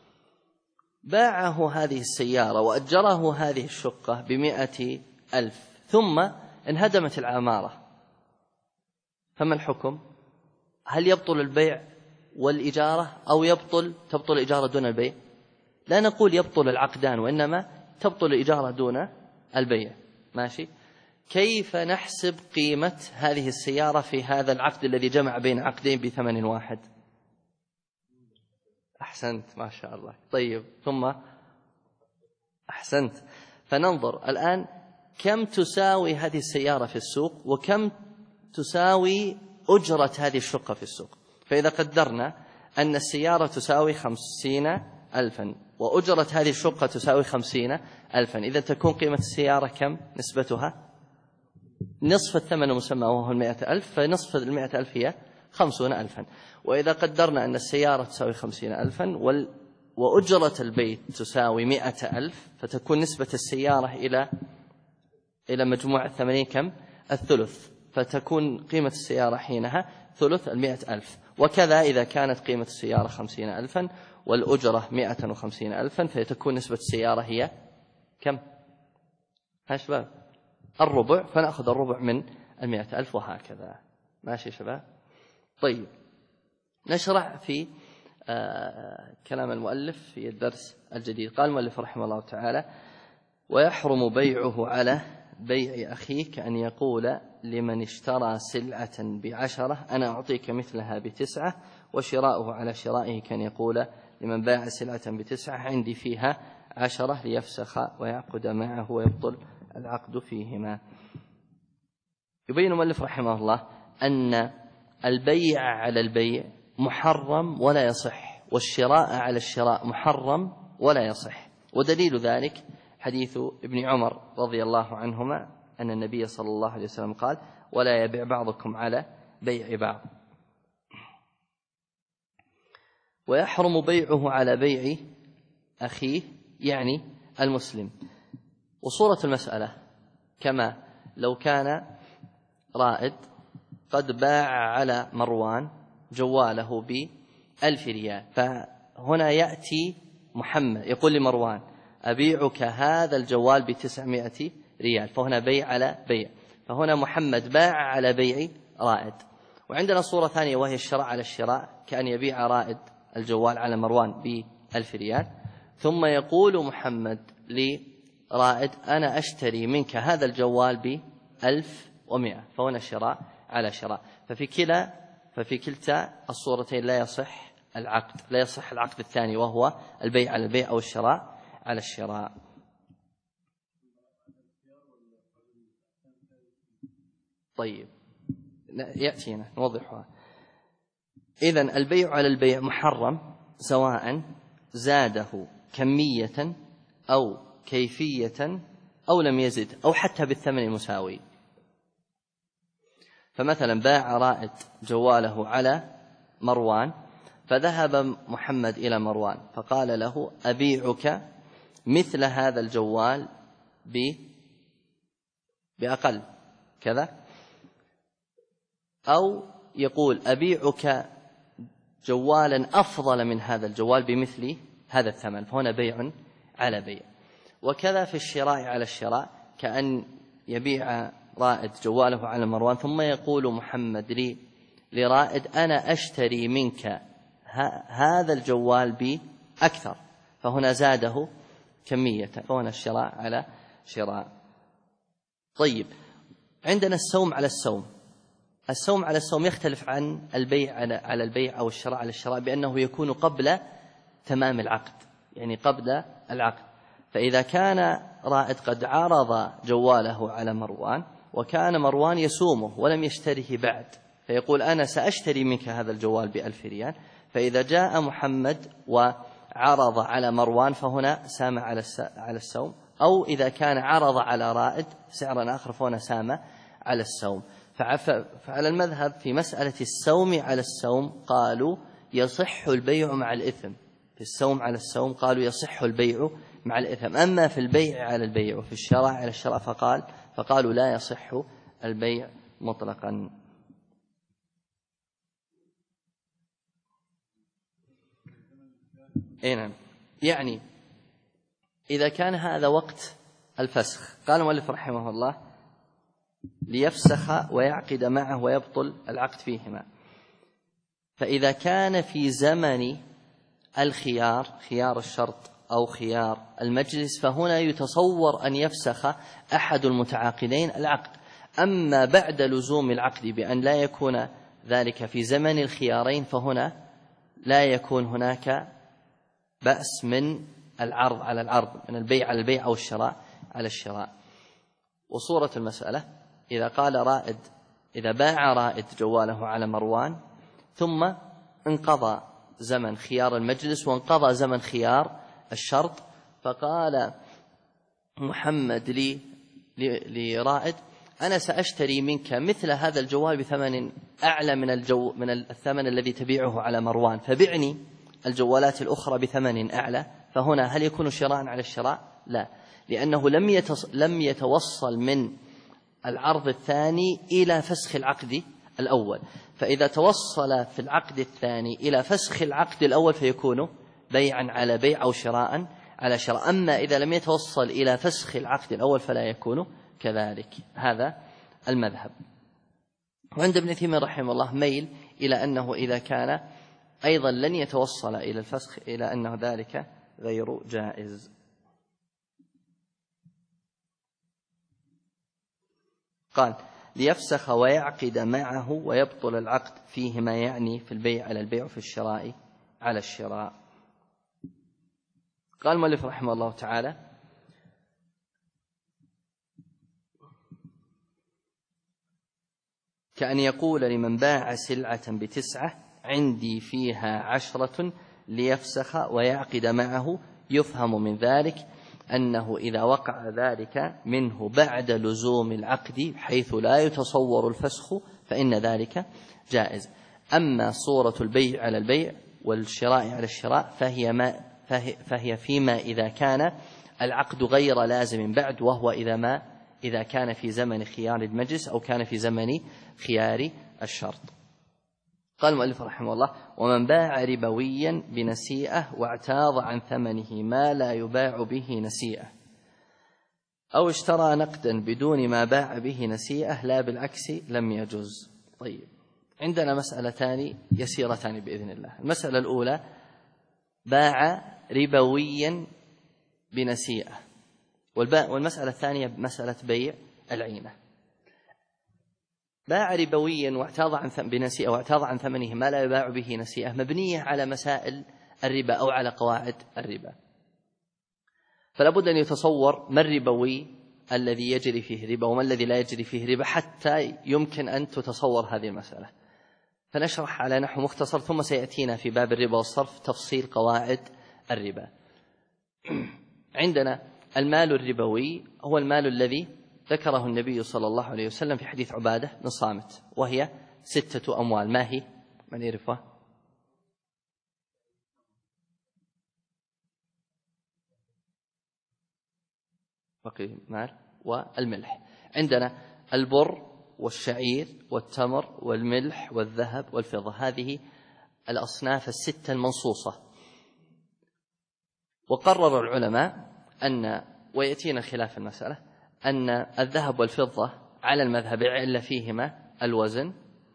باعه هذه السيارة وأجره هذه الشقة ب100,000 ثم انهدمت العمارة، فما الحكم؟ هل يبطل البيع والإجارة أو تبطل الإجارة دون البيع؟ لا نقول يبطل العقدان، وإنما تبطل الإجارة دون البيع. ماشي؟ كيف نحسب قيمة هذه السيارة في هذا العقد الذي جمع بين عقدين بثمن واحد؟ أحسنت، ما شاء الله. طيب ثم أحسنت. فننظر الآن كم تساوي هذه السيارة في السوق وكم تساوي أجرة هذه الشقة في السوق. فإذا قدرنا أن السيارة تساوي 50,000 وأجرة هذه الشقة تساوي 50,000، إذا تكون قيمة السيارة كم نسبتها؟ نصف الثمن المسمى وهو 100,000، فنصف 100,000 هي 50,000. وإذا قدرنا أن السيارة تساوي 50,000 وأجرة البيت تساوي 100,000، فتكون نسبة السيارة إلى مجموع الثمانين كم؟ الثلث، فتكون قيمة السيارة حينها ثلث 100,000. وكذا إذا كانت قيمة السيارة 50,000 والأجرة 150,000، فتكون نسبة السيارة هي كم؟ ها شباب؟ الربع، فنأخذ الربع من 100,000 وهكذا. ماشي شباب؟ طيب، نشرع في كلام المؤلف في الدرس الجديد. قال المؤلف رحمه الله تعالى: ويحرم بيعه على بيع أخيك أن يقول لمن اشترى سلعة ب10 أنا أعطيك مثلها ب9، وشراؤه على شرائه كان يقول لمن باع سلعة ب9 عندي فيها 10 ليفسخ ويعقد معه ويبطل العقد فيهما. يبين المؤلف رحمه الله أن البيع على البيع محرم ولا يصح، والشراء على الشراء محرم ولا يصح. ودليل ذلك حديث ابن عمر رضي الله عنهما أن النبي صلى الله عليه وسلم قال: ولا يبيع بعضكم على بيع بعض. ويحرم بيعه على بيع أخيه يعني المسلم. وصورة المسألة كما لو كان رائد قد باع على مروان جواله ب1,000 ريال، فهنا يأتي محمد يقول لمروان: أبيعك هذا الجوال ب900 ريال، فهنا بيع على بيع، فهنا محمد باع على بيع رائد. وعندنا صورة ثانية وهي الشراء على الشراء، كأن يبيع رائد الجوال على مروان ب1,000 ريال، ثم يقول محمد لرائد: أنا أشتري منك هذا الجوال ب1,100، فهنا شراء على شراء. ففي كلتا الصورتين لا يصح العقد، لا يصح العقد الثاني وهو البيع على البيع أو الشراء على الشراء. طيب، يأتينا نوضحها. إذن البيع على البيع محرم سواء زاده كمية أو كيفية أو لم يزد أو حتى بالثمن المساوي. فمثلا باع رائد جواله على مروان، فذهب محمد إلى مروان فقال له: أبيعك مثل هذا الجوال بأقل كذا، أو يقول: أبيعك جوالا أفضل من هذا الجوال بمثل هذا الثمن، فهنا بيع على بيع. وكذا في الشراء على الشراء، كأن يبيع رائد جواله على مروان ثم يقول محمد لرائد: أنا أشتري منك هذا الجوال بأكثر، فهنا زاده كمية، فهنا الشراء على شراء. طيب، عندنا السوم على السوم. السوم على السوم يختلف عن البيع على البيع أو الشراء على الشراء بأنه يكون قبل تمام العقد، يعني قبل العقد. فإذا كان رائد قد عرض جواله على مروان وكان مروان يسومه ولم يشتريه بعد، فيقول: أنا سأشتري منك هذا الجوال ب1,000 ريال، فإذا جاء محمد وعرض على مروان فهنا سام على السوم، أو إذا كان عرض على رائد سعرا آخر فهنا سام على السوم. فعلى المذهب في مسألة السوم على السوم قالوا يصح البيع مع الإثم. في السوم على السوم قالوا يصح البيع مع الإثم. أما في البيع على البيع وفي الشراء على الشراء فقالوا لا يصح البيع مطلقا. نعم، يعني إذا كان هذا وقت الفسخ، قال المؤلف رحمه الله: ليفسخ ويعقد معه ويبطل العقد فيهما. فإذا كان في زمن الخيار، خيار الشرط أو خيار المجلس، فهنا يتصور أن يفسخ أحد المتعاقدين العقد. أما بعد لزوم العقد بأن لا يكون ذلك في زمن الخيارين، فهنا لا يكون هناك بأس من العرض على العرض، من البيع على البيع أو الشراء على الشراء. وصورة المسألة إذا باع رائد جواله على مروان ثم انقضى زمن خيار المجلس وانقضى زمن خيار الشرط، فقال محمد لرائد: أنا سأشتري منك مثل هذا الجوال بثمن أعلى من الثمن الذي تبيعه على مروان، فبعني الجوالات الأخرى بثمن أعلى. فهنا هل يكون شراء على الشراء؟ لا، لأنه لم يتوصل من العرض الثاني إلى فسخ العقد الأول، فإذا توصل في العقد الثاني إلى فسخ العقد الأول فيكون بيعا على بيع أو شراء على شراء. أما إذا لم يتوصل إلى فسخ العقد الأول فلا يكون كذلك. هذا المذهب. وعند ابن تيمية رحمه الله ميل إلى أنه إذا كان أيضا لن يتوصل إلى الفسخ إلى أنه ذلك غير جائز. قال: ليفسخ ويعقد معه ويبطل العقد فيه ما يعني في البيع على البيع وفي الشراء على الشراء. قال المؤلف رحمه الله تعالى: كأن يقول لمن باع سلعة ب9 عندي فيها 10 ليفسخ ويعقد معه. يفهم من ذلك أنه إذا وقع ذلك منه بعد لزوم العقد حيث لا يتصور الفسخ فإن ذلك جائز. أما صورة البيع على البيع والشراء على الشراء فهي فيما إذا كان العقد غير لازم بعد، وهو إذا كان في زمن خيار المجلس أو كان في زمن خيار الشرط. قال المؤلف رحمه الله: ومن باع ربويا بنسيئة واعتاض عن ثمنه ما لا يباع به نسيئة، أو اشترى نقدا بدون ما باع به نسيئة لا بالعكس لم يجوز. طيب، عندنا مسألتان يسيرتان بإذن الله. المسألة الأولى: باع ربويا بنسيئة، والمسألة الثانية مسألة بيع العينة. باع ربويا بنسيئة واعتاض عن ثمنه ما لا يباع به نسيئة مبنية على مسائل الربا أو على قواعد الربا، فلا بد أن يتصور ما الربوي الذي يجري فيه ربا وما الذي لا يجري فيه ربا حتى يمكن أن تتصور هذه المسألة. فنشرح على نحو مختصر، ثم سيأتينا في باب الربا والصرف تفصيل قواعد الربا. عندنا المال الربوي هو المال الذي ذكره النبي صلى الله عليه وسلم في حديث عبادة بن صامت، وهي 6 أموال. ما هي؟ من يعرفها؟ بقي مال والملح. عندنا البر والشعير والتمر والملح والذهب والفضة، هذه الأصناف 6 المنصوصة. وقرر العلماء ويأتينا خلاف المسألة أن الذهب والفضة على المذهب علة فيهما الوزن،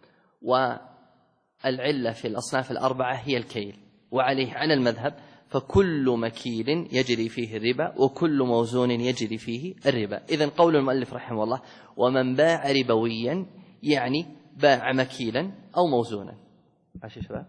والعلة في الأصناف 4 هي الكيل، وعليه على المذهب فكل مكيل يجري فيه الربا وكل موزون يجري فيه الربا. إذن قول المؤلف رحمه الله: ومن باع ربويا يعني باع مكيلا أو موزونا. ماشي شباب؟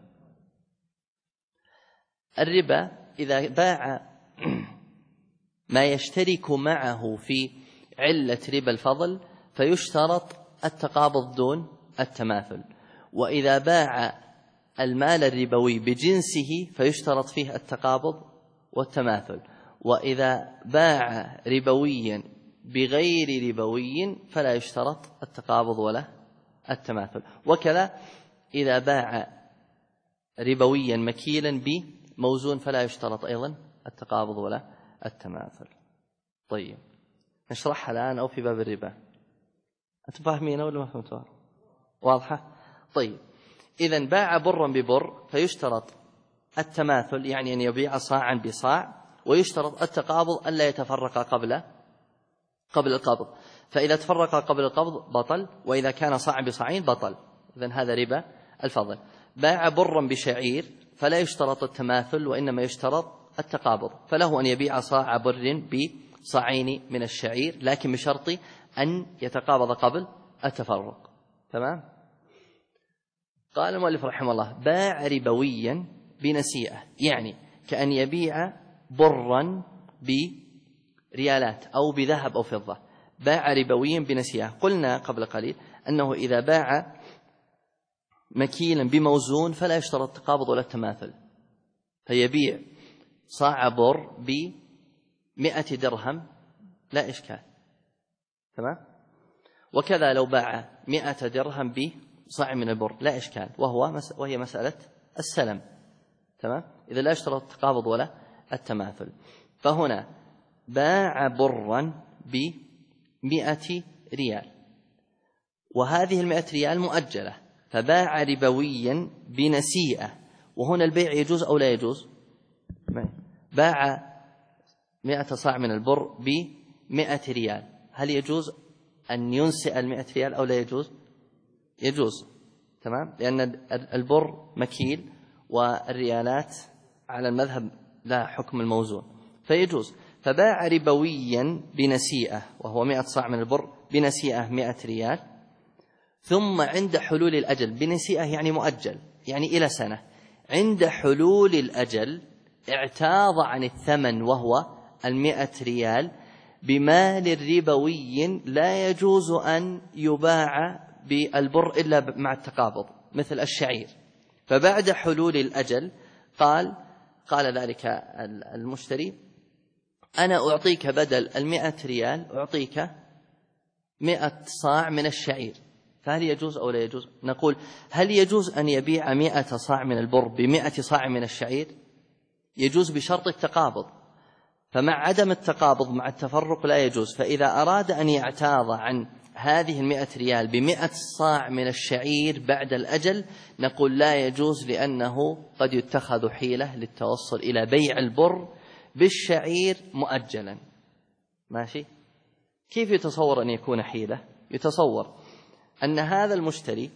الربا إذا باع ما يشترك معه في علة ربا الفضل فيشترط التقابض دون التماثل، وإذا باع المال الربوي بجنسه فيشترط فيه التقابض والتماثل، وإذا باع ربويا بغير ربوي فلا يشترط التقابض ولا التماثل. وكذا إذا باع ربويا مكيلا بموزون فلا يشترط أيضا التقابض ولا التماثل. طيب، نشرحها الآن أو في باب الربا؟ أنتم فاهمين ولا ما فهمتوا؟ واضحة؟ طيب، إذن باع برا ببر فيشترط التماثل، يعني أن يبيع صاعا بصاع، ويشترط التقابض ألا يتفرق قبل القبض، فإذا تفرق قبل القبض بطل، وإذا كان صاعا بصاعين بطل. إذن هذا ربا الفضل. باع برا بشعير فلا يشترط التماثل وإنما يشترط التقابض، فله أن يبيع صاع بر بصاعين من الشعير، لكن بشرط أن يتقابض قبل التفرق. تمام؟ قال المؤلف رحمه الله: باع ربويا بنسيئة، يعني كأن يبيع برا بريالات أو بذهب أو فضة. باع ربويا بنسيئة. قلنا قبل قليل أنه إذا باع مكيلا بموزون فلا يشترط التقابض ولا التماثل، فيبيع صاع بر ب100 درهم لا إشكال، تمام. وكذا لو باع 100 درهم بصاع من البر لا إشكال، وهي مسألة السلم، تمام. إذا لا يشترط التقابض ولا التماثل. فهنا باع برا ب100 ريال، وهذه 100 ريال مؤجلة، فباع ربويا بنسيئة. وهنا البيع يجوز أو لا يجوز؟ باع 100 صاع من البر ب100 ريال، هل يجوز أن ينسئ 100 ريال أو لا يجوز؟ يجوز، تمام، لأن البر مكيل والريالات على المذهب لا حكم الموزون، فيجوز. فباع ربويا بنسيئة، وهو 100 صاع من البر بنسيئة 100 ريال، ثم عند حلول الأجل، بنسيئة يعني مؤجل، يعني إلى سنة، عند حلول الأجل اعتاض عن الثمن وهو 100 ريال بمال ربوي لا يجوز أن يباع بالبر إلا مع التقابض، مثل الشعير. فبعد حلول الأجل قال ذلك المشتري: أنا أعطيك بدل 100 ريال أعطيك 100 صاع من الشعير. فهل يجوز أو لا يجوز؟ نقول: هل يجوز أن يبيع 100 صاع من البر ب100 صاع من الشعير؟ يجوز بشرط التقابض، فمع عدم التقابض مع التفرق لا يجوز. فإذا أراد أن يعتاض عن هذه 100 ريال ب100 صاع من الشعير بعد الأجل، نقول لا يجوز، لأنه قد يتخذ حيلة للتوصل إلى بيع البر بالشعير مؤجلا. ماشي؟ كيف يتصور أن يكون حيلة؟ يتصور أن هذا المشتري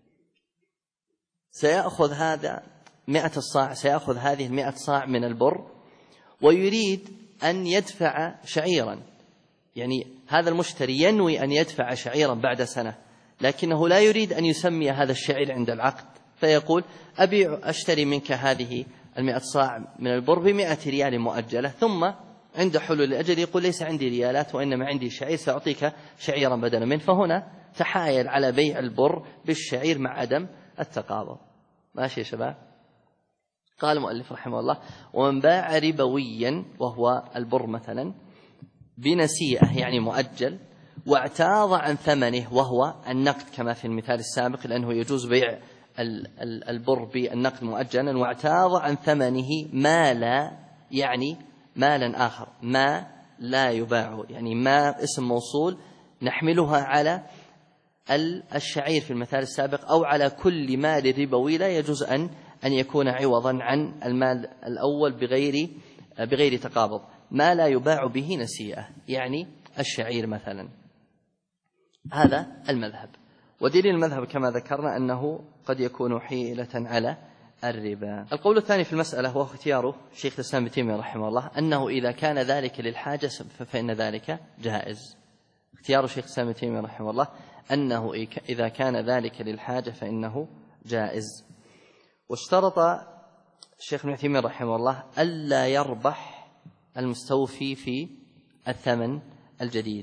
سيأخذ هذا 100 الصاع، سيأخذ هذه 100 صاع من البر ويريد أن يدفع شعيرا، يعني هذا المشتري ينوي أن يدفع شعيرا بعد سنة، لكنه لا يريد أن يسمي هذا الشعير عند العقد، فيقول: أشتري منك هذه 100 صاع من البر ب100 ريال مؤجلة، ثم عند حلول الأجل يقول: ليس عندي ريالات وإنما عندي شعير، سأعطيك شعيرا بدلا منه. فهنا تحايل على بيع البر بالشعير مع عدم التقابض. ماشي يا شباب؟ قال المؤلف رحمه الله: ومن باع ربويا، وهو البر مثلا، بنسيئة يعني مؤجل، واعتاض عن ثمنه وهو النقد كما في المثال السابق، لأنه يجوز بيع البر بالنقد مؤجلا، واعتاض عن ثمنه مالا، يعني مالا آخر، ما لا يباع، يعني ما اسم موصول نحملها على الشعير في المثال السابق، أو على كل مال ربوي لا يجوز أن يكون عوضا عن المال الأول بغير تقابض. ما لا يباع به نسيئة، يعني الشعير مثلا. هذا المذهب. ودليل المذهب كما ذكرنا أنه قد يكون حيلة على الربا. القول الثاني في المسألة هو اختيار شيخ الإسلام ابن تيمية رحمه الله، أنه إذا كان ذلك للحاجة فإن ذلك جائز. اختيار شيخ الإسلام ابن تيمية رحمه الله أنه إذا كان ذلك للحاجة فإنه جائز. واشترط الشيخ ابن تيمية رحمه الله ألا يربح المستوفي في الثمن الجديد،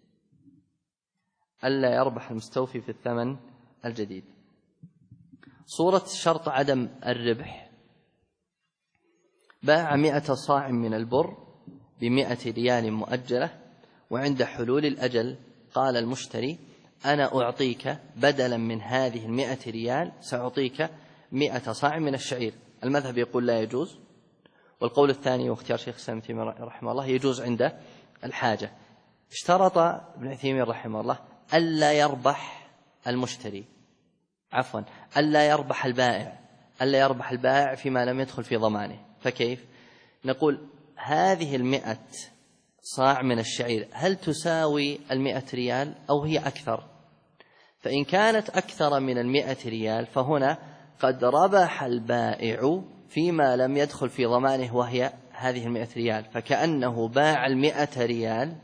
ألا يربح المستوفي في الثمن الجديد. صورة شرط عدم الربح: باع 100 صاع من البر ب100 ريال مؤجلة، وعند حلول الأجل قال المشتري: أنا أعطيك بدلا من هذه 100 ريال سأعطيك 100 صاع من الشعير. المذهب يقول لا يجوز، والقول الثاني واختيار شيخ الإسلام ابن تيمية رحمه الله يجوز عند الحاجة. اشترط ابن تيمية رحمه الله ألا يربح المشتري، عفوا ألا يربح البائع، ألا يربح البائع فيما لم يدخل في ضمانه. فكيف؟ نقول: هذه 100 صاع من الشعير هل تساوي 100 ريال أو هي أكثر؟ فإن كانت أكثر من 100 ريال فهنا قد ربح البائع فيما لم يدخل في ضمانه، وهي هذه 100 ريال، فكأنه باع 100 ريال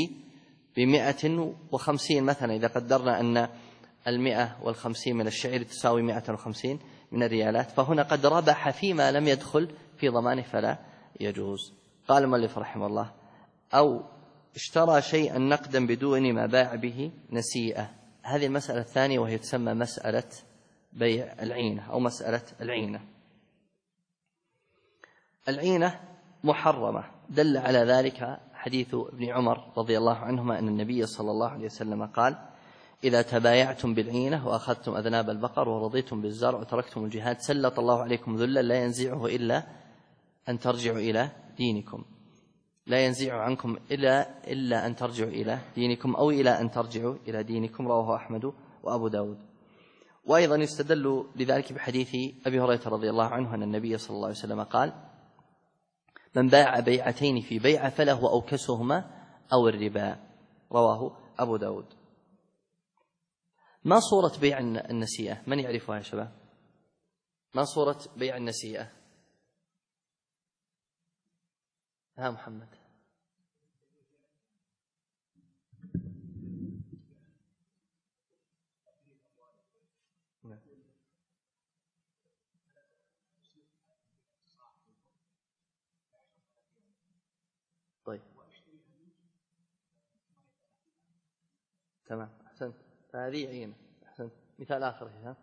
ب150 مثلا، إذا قدرنا أن 150 من الشعير تساوي 150 من الريالات، فهنا قد ربح فيما لم يدخل في ضمانه فلا يجوز. قال المؤلف رحمه الله: أو اشترى شيئا نقدا بدون ما باع به نسيئة. هذه المسألة الثانية، وهي تسمى مسألة بيع العينة أو مسألة العينة. العينة محرمة، دل على ذلك حديث ابن عمر رضي الله عنهما أن النبي صلى الله عليه وسلم قال: إذا تبايعتم بالعينة وأخذتم أذناب البقر ورضيتم بالزرع وتركتم الجهاد سلط الله عليكم ذلا لا ينزعه إلا أن ترجعوا إلى دينكم، لا ينزع عنكم إلا أن ترجعوا إلى دينكم أو إلى أن ترجعوا إلى دينكم. رواه أحمد وأبو داود. وأيضا يستدل لذلك بحديث أبي هريرة رضي الله عنه أن النبي صلى الله عليه وسلم قال: من باع بيعتين في بيعة فله أوكسهما أو الربا. رواه أبو داود. ما صورة بيع النسيئة؟ من يعرفها يا شباب؟ ما صورة بيع النسيئة؟ ها محمد. طيب تمام، أحسنت. هذه عينة. أحسنت. مثال آخر ها؟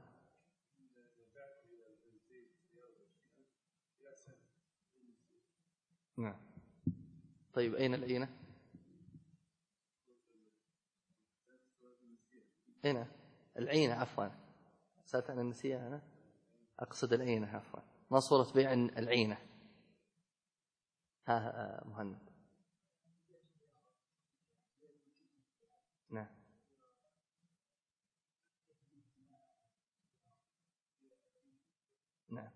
نعم. طيب أين العينة؟ هنا العينة، عفوا سألت عن النسيئة، أنا أقصد العينة عفوا. ما صورة بيع العينة؟ ها مهند. نعم نعم،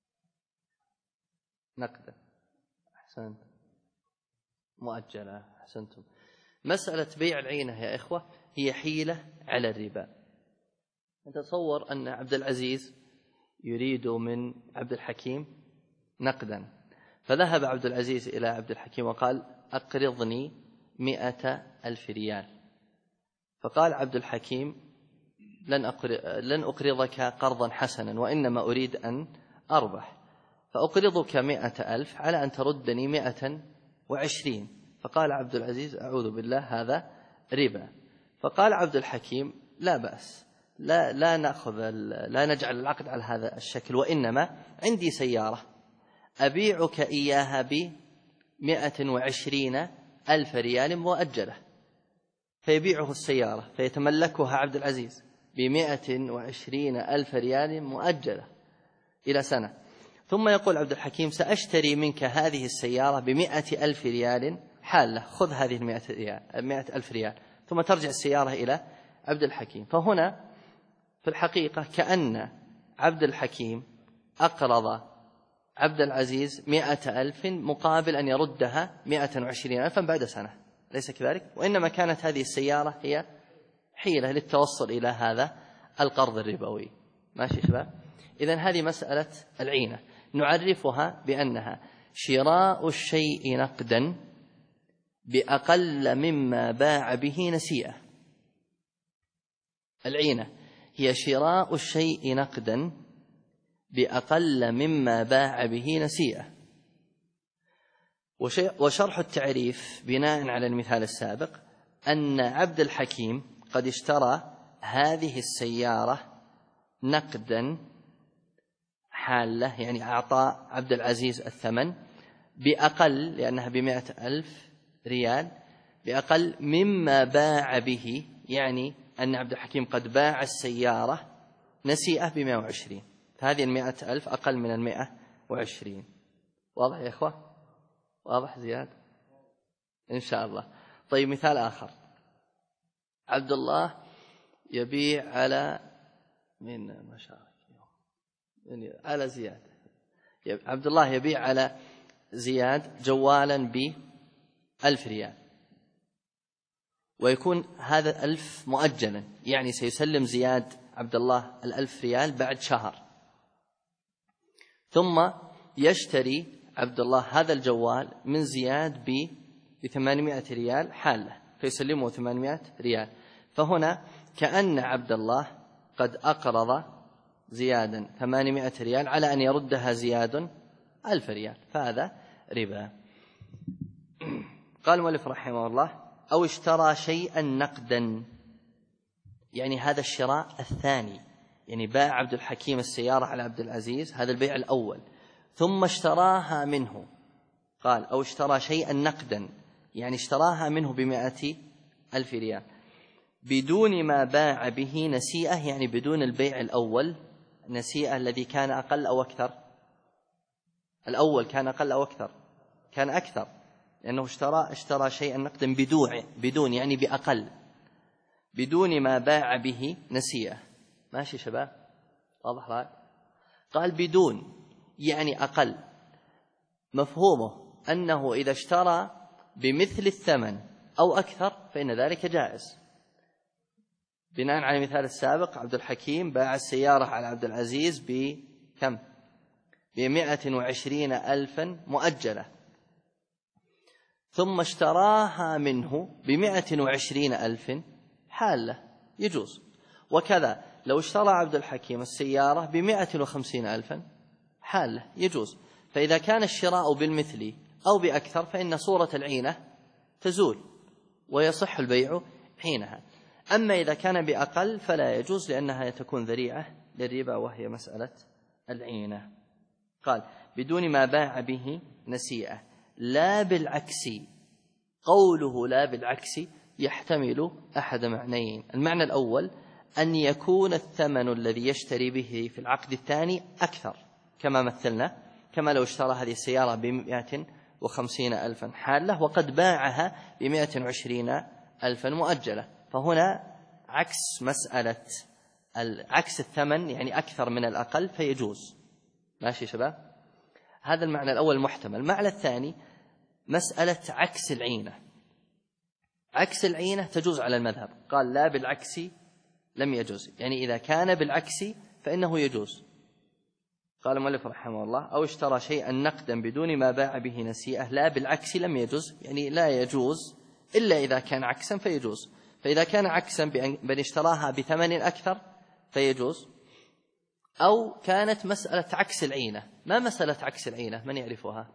نقدا. أحسنت. مؤجلة. أحسنتم. مسألة بيع العينة يا إخوة هي حيلة على الربا. نتصور أن عبد العزيز يريد من عبد الحكيم نقدا، فذهب عبد العزيز إلى عبد الحكيم وقال: أقرضني 100,000 ريال. فقال عبد الحكيم: لن أقرضك قرضا حسنا، وإنما أريد أن أربح، فأقرضك 100,000 على أن تردني 120. فقال عبد العزيز: أعوذ بالله، هذا ربا. فقال عبد الحكيم: لا بأس، لا نجعل العقد على هذا الشكل، وإنما عندي سيارة أبيعك إياها ب120,000 ريال مؤجلة. فيبيعه السيارة فيتملكها عبد العزيز ب120,000 ريال مؤجلة إلى سنة. ثم يقول عبد الحكيم: سأشتري منك هذه السيارة ب100,000 ريال حالة، خذ هذه 100,000 ريال. ثم ترجع السيارة إلى عبد الحكيم. فهنا في الحقيقة كأن عبد الحكيم أقرض عبد العزيز 100,000 مقابل أن يردها 120,000 بعد سنة، ليس كذلك؟ وإنما كانت هذه السيارة هي حيلة للتوصل إلى هذا القرض الربوي. ماشي شباب؟ إذن هذه مسألة العينة، نعرفها بأنها شراء الشيء نقدا بأقل مما باع به نسيئة. العينة هي شراء الشيء نقدا بأقل مما باع به نسيئة. وشرح التعريف بناء على المثال السابق أن عبد الحكيم قد اشترى هذه السيارة نقدا حالة، يعني أعطى عبد العزيز الثمن بأقل، لأنها ب100,000 ريال، بأقل مما باع به، يعني أن عبد الحكيم قد باع السيارة نسيئة ب120، فهذه 100,000 أقل من 120. واضح يا إخوة؟ واضح زياد؟ إن شاء الله. طيب مثال آخر: عبد الله يبيع على على زياد. عبد الله يبيع على زياد جوالا ب1,000 ريال، ويكون هذا 1,000 مؤجلا، يعني سيسلم زياد عبد الله 1,000 ريال بعد شهر، ثم يشتري عبد الله هذا الجوال من زياد ب800 ريال حالة، فيسلمه 800 ريال. فهنا كأن عبد الله قد أقرض زيادا 800 ريال على أن يردها زياد 1,000 ريال، فهذا ربا. قال المؤلف رحمه الله: أو اشترى شيئا نقدا، يعني هذا الشراء الثاني، يعني باع عبد الحكيم السيارة على عبد العزيز، هذا البيع الأول، ثم اشتراها منه، قال أو اشترى شيئا نقدا، يعني اشتراها منه ب100,000 ريال بدون ما باع به نسيئة، يعني بدون البيع الأول نسيئة الذي كان أقل أو أكثر. الأول كان أقل أو أكثر؟ كان أكثر، لأنه اشترى شيئا نقدا بدون يعني بأقل، بدون ما باع به نسيئة. ماشي شباب؟ واضح رأي؟ قال بدون يعني أقل، مفهومه أنه إذا اشترى بمثل الثمن أو أكثر فإن ذلك جائز. بناء على المثال السابق، عبد الحكيم باع السيارة على عبد العزيز بكم؟ ب120,000 مؤجلة، ثم اشتراها منه ب120,000 حالة، يجوز. وكذا لو اشترى عبد الحكيم السيارة ب150,000 حالة، يجوز. فإذا كان الشراء بالمثل أو بأكثر فإن صورة العينة تزول ويصح البيع حينها. أما إذا كان بأقل فلا يجوز، لأنها تكون ذريعة للربا، وهي مسألة العينة. قال بدون ما باع به نسيئة لا بالعكس. قوله لا بالعكس يحتمل أحد معنيين. المعنى الأول أن يكون الثمن الذي يشتري به في العقد الثاني أكثر، كما مثلنا، كما لو اشترى هذه السيارة ب150,000 حالة وقد باعها ب120,000 مؤجلة، فهنا عكس مسألة عكس الثمن، يعني أكثر من الأقل، فيجوز. ماشي شباب؟ هذا المعنى الأول محتمل. المعنى الثاني مسألة عكس العينة. عكس العينة تجوز على المذهب، قال لا بالعكس لم يجوز، يعني إذا كان بالعكس فإنه يجوز. قال المؤلف رحمه الله أو اشترى شيئا نقدا بدون ما باع به نسيئة لا بالعكس لم يجوز، يعني لا يجوز إلا إذا كان عكسا فيجوز. فإذا كان عكسا بأن اشتراها بثمن أكثر فيجوز، أو كانت مسألة عكس العينة. ما مسألة عكس العينة؟ من يعرفها؟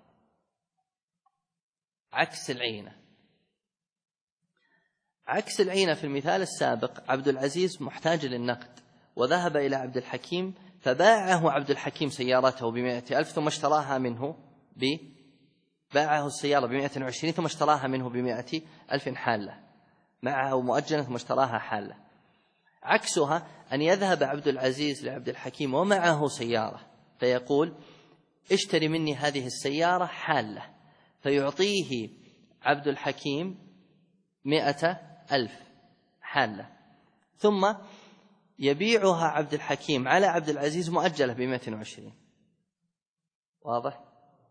عكس العينة، عكس العينة في المثال السابق عبد العزيز محتاج للنقد وذهب إلى عبد الحكيم فباعه عبد الحكيم سيارته ب100,000 ثم اشتراها منه باعه السيارة ب120 ثم اشتراها منه ب100,000 حالة معه مؤجلة ثم اشتراها حالة. عكسها أن يذهب عبد العزيز لعبد الحكيم ومعه سيارة فيقول اشتري مني هذه السيارة حالة، فيعطيه عبد الحكيم 100,000 حالة، ثم يبيعها عبد الحكيم على عبد العزيز مؤجلة ب120. واضح؟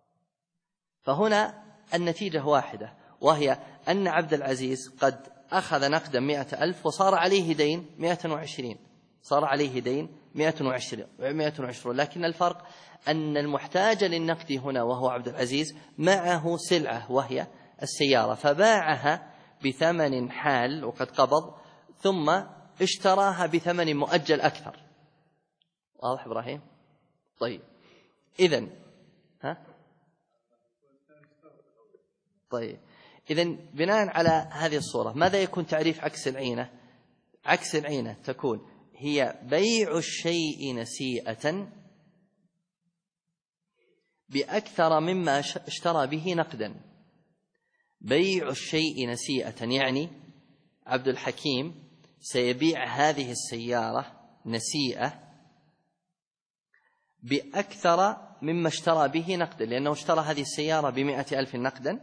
فهنا النتيجة واحدة، وهي أن عبد العزيز قد أخذ نقدا 100,000 وصار عليه دين 120، صار عليه دين 120، لكن الفرق أن المحتاج للنقد هنا وهو عبد العزيز معه سلعة وهي السيارة، فباعها بثمن حال وقد قبض ثم اشتراها بثمن مؤجل أكثر. واضح إبراهيم؟ طيب إذن بناء على هذه الصورة ماذا يكون تعريف عكس العينة؟ عكس العينة تكون هي بيع الشيء نسيئة بأكثر مما اشترى به نقدا. بيع الشيء نسيئة يعني عبد الحكيم سيبيع هذه السيارة نسيئة بأكثر مما اشترى به نقدا، لأنه اشترى هذه السيارة ب100,000 نقدا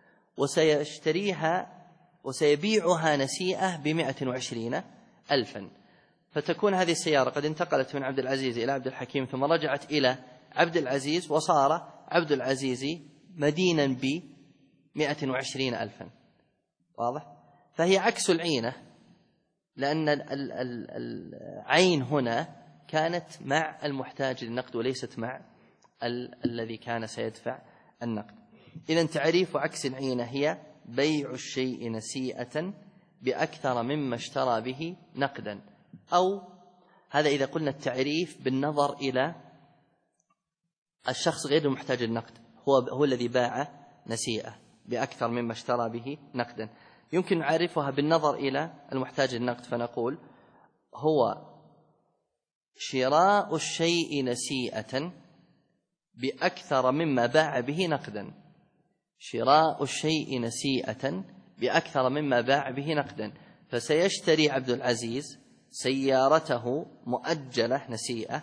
وسيبيعها نسيئة ب120,000، فتكون هذه السيارة قد انتقلت من عبد العزيز إلى عبد الحكيم ثم رجعت إلى عبد العزيز وصار عبد العزيز مدينا ب120,000. واضح؟ فهي عكس العينة، لأن العين هنا كانت مع المحتاج للنقد وليست مع الذي كان سيدفع النقد. إذن تعريف عكس العينة هي بيع الشيء نسيئة بأكثر مما اشترى به نقدا، أو هذا إذا قلنا التعريف بالنظر إلى الشخص غير المحتاج للنقد، هو الذي باع نسيئة بأكثر مما اشترى به نقدا. يمكن نعرفها بالنظر إلى المحتاج للنقد فنقول هو شراء الشيء نسيئة بأكثر مما باع به نقدا. شراء الشيء نسيئة بأكثر مما باع به نقدا. فسيشتري عبد العزيز سيارته مؤجلة نسيئة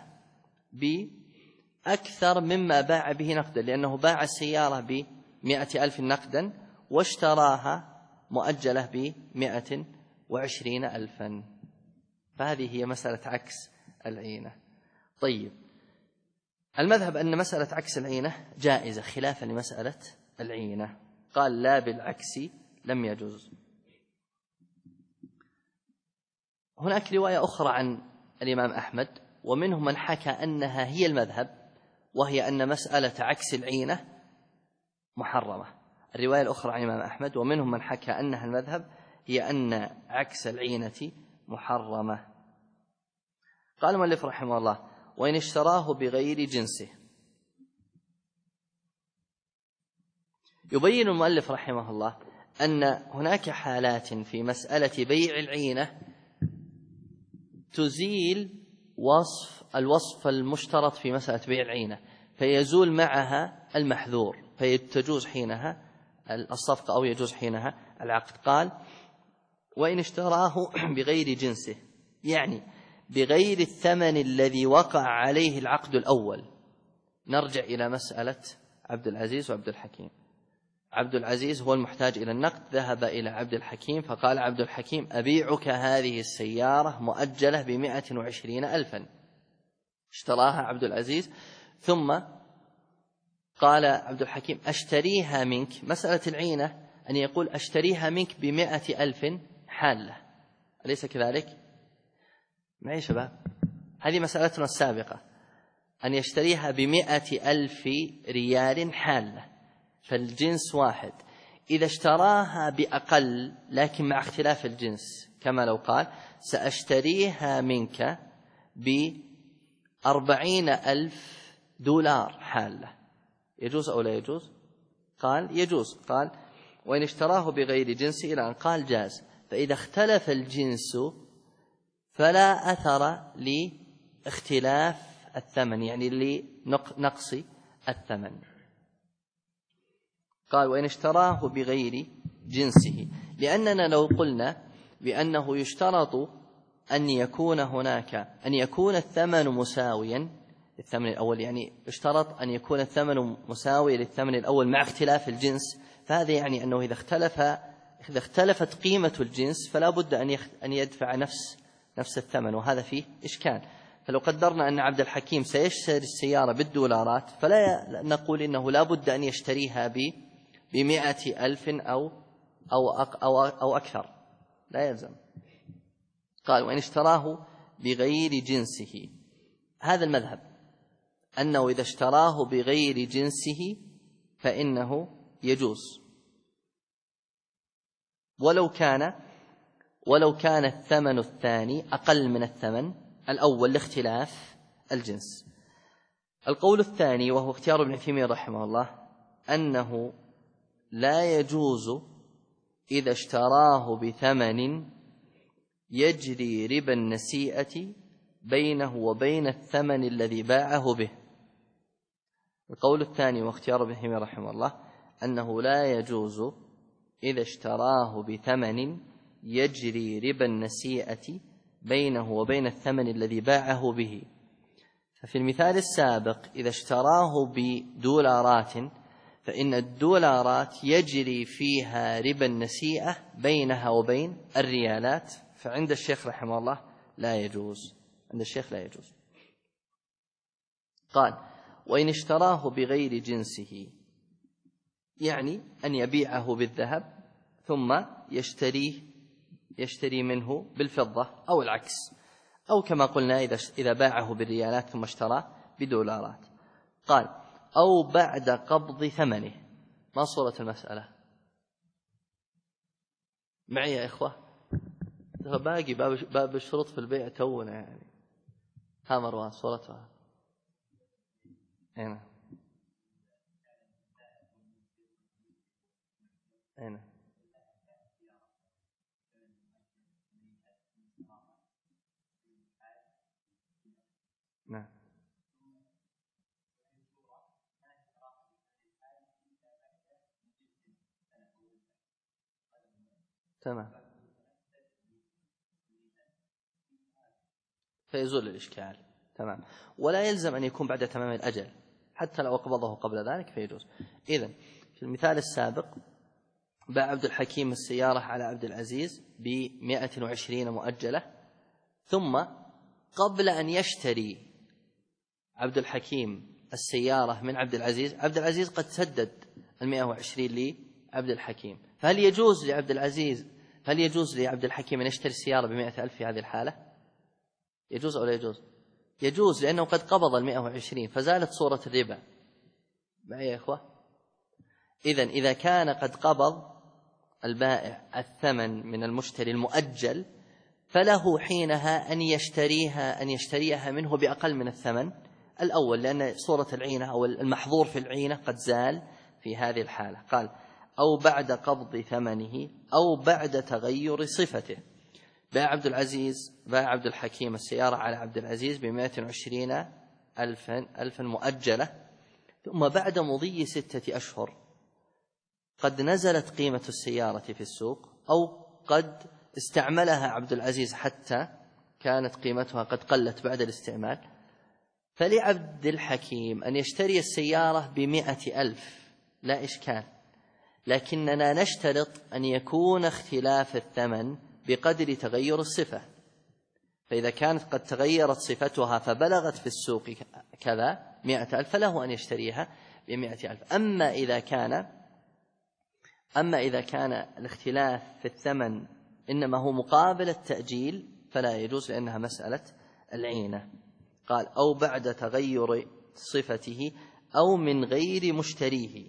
بأكثر مما باع به نقدا، لأنه باع السيارة ب100,000 نقدا واشتراها مؤجلة ب120,000. فهذه هي مسألة عكس العينة. طيب، المذهب أن مسألة عكس العينة جائزة خلافا لمسألة العينة. قال لا بالعكس لم يجوز. هناك رواية أخرى عن الإمام أحمد ومنهم من حكى أنها هي المذهب، وهي أن مسألة عكس العينة محرمة. الرواية الأخرى عن الإمام أحمد ومنهم من حكى أنها المذهب هي أن عكس العينة محرمة. قال المؤلف رحمه الله: وإن اشتراه بغير جنسه. يبين المؤلف رحمه الله أن هناك حالات في مسألة بيع العينة تزيل الوصف المشترط في مسألة بيع العينة، فيزول معها المحذور، فتجوز حينها الصفقة أو يجوز حينها العقد. قال: وإن اشتراه بغير جنسه، يعني بغير الثمن الذي وقع عليه العقد الأول. نرجع إلى مسألة عبد العزيز وعبد الحكيم. عبد العزيز هو المحتاج إلى النقد، ذهب إلى عبد الحكيم فقال عبد الحكيم: أبيعك هذه السيارة مؤجلة ب120,000. اشتراها عبد العزيز، ثم قال عبد الحكيم: أشتريها منك. مسألة العينة أن يقول: أشتريها منك ب100,000 حالة، أليس كذلك؟ معي شباب؟ هذه مسألتنا السابقة، أن يشتريها ب100,000 ريال حالة، فالجنس واحد. إذا اشتراها بأقل لكن مع اختلاف الجنس، كما لو قال: سأشتريها منك ب40,000 دولار حالة، يجوز أو لا يجوز؟ قال: يجوز. قال: وإن اشتراه بغير جنس، إلى أن قال: جاز. فإذا اختلف الجنس فلا أثر لاختلاف الثمن، يعني لنقص الثمن. قال: وإن اشتراه بغير جنسه، لأننا لو قلنا بأنه يشترط أن يكون الثمن مساويا للثمن الأول، يعني اشترط أن يكون الثمن مساوي للثمن الأول مع اختلاف الجنس، فهذا يعني أنه إذا اختلفت قيمة الجنس فلا بد أن يدفع نفس الثمن، وهذا فيه إشكال. فلو قدرنا أن عبد الحكيم سيشتري السيارة بالدولارات، فلا نقول إنه لا بد أن يشتريها ب100,000 أو أكثر، لا يلزم. قال: وإن اشتراه بغير جنسه. هذا المذهب، أنه إذا اشتراه بغير جنسه فإنه يجوز، ولو كان الثمن الثاني أقل من الثمن الأول لاختلاف الجنس. القول الثاني، وهو اختيار ابن تيمية رحمه الله، أنه لا يجوز إذا اشتراه بثمن يجري ربا النسيئة بينه وبين الثمن الذي باعه به. القول الثاني واختيار ابن تيمية رحمه الله أنه لا يجوز إذا اشتراه بثمن يجري ربا النسيئة بينه وبين الثمن الذي باعه به. ففي المثال السابق إذا اشتراه بدولارات فإن الدولارات يجري فيها ربا النسيئة بينها وبين الريالات، فعند الشيخ رحمه الله لا يجوز، عند الشيخ لا يجوز. قال: وإن اشتراه بغير جنسه، يعني أن يبيعه بالذهب ثم يشتري منه بالفضة أو العكس، أو كما قلنا إذا باعه بالريالات ثم اشترى بدولارات. قال: أو بعد قبض ثمنه. ما صورة المسألة؟ معي يا إخوة؟ باقي باب الشروط في البيع تونا يعني. ها مروان صورتها هنا. هنا نعم. تمام، فيزول الإشكال. تمام، ولا يلزم أن يكون بعد تمام الأجل، حتى لو قبضه قبل ذلك فيجوز. إذن في المثال السابق باع عبد الحكيم السيارة على عبد العزيز ب120 مؤجلة، ثم قبل أن يشتري عبد الحكيم السيارة من عبد العزيز، عبد العزيز قد سدد 120 لعبد الحكيم، فهل يجوز لعبد الحكيم أن يشتري السيارة ب100,000 في هذه الحالة؟ يجوز أو لا يجوز؟ يجوز، لأنه قد قبض 120 فزالت صورة الربا. معي يا إخوة؟ إذن إذا كان قد قبض البائع الثمن من المشتري المؤجل، فله حينها أن يشتريها منه بأقل من الثمن الأول، لأن صورة العينة أو المحظور في العينة قد زال في هذه الحالة. قال أو بعد قبض ثمنه أو بعد تغير صفته. باع عبد الحكيم السيارة على عبد العزيز ب120,000 مؤجلة، ثم بعد مضي 6 أشهر قد نزلت قيمة السيارة في السوق، أو قد استعملها عبد العزيز حتى كانت قيمتها قد قلت بعد الاستعمال، فلعبد الحكيم أن يشتري السيارة ب100,000 لا إشكال، لكننا نشترط أن يكون اختلاف الثمن بقدر تغير الصفة. فإذا كانت قد تغيرت صفتها فبلغت في السوق كذا 100,000 فله أن يشتريها ب100,000. أما إذا كان الاختلاف في الثمن إنما هو مقابل التأجيل فلا يجوز، لأنها مسألة العينة. قال أو بعد تغير صفته أو من غير مشتريه.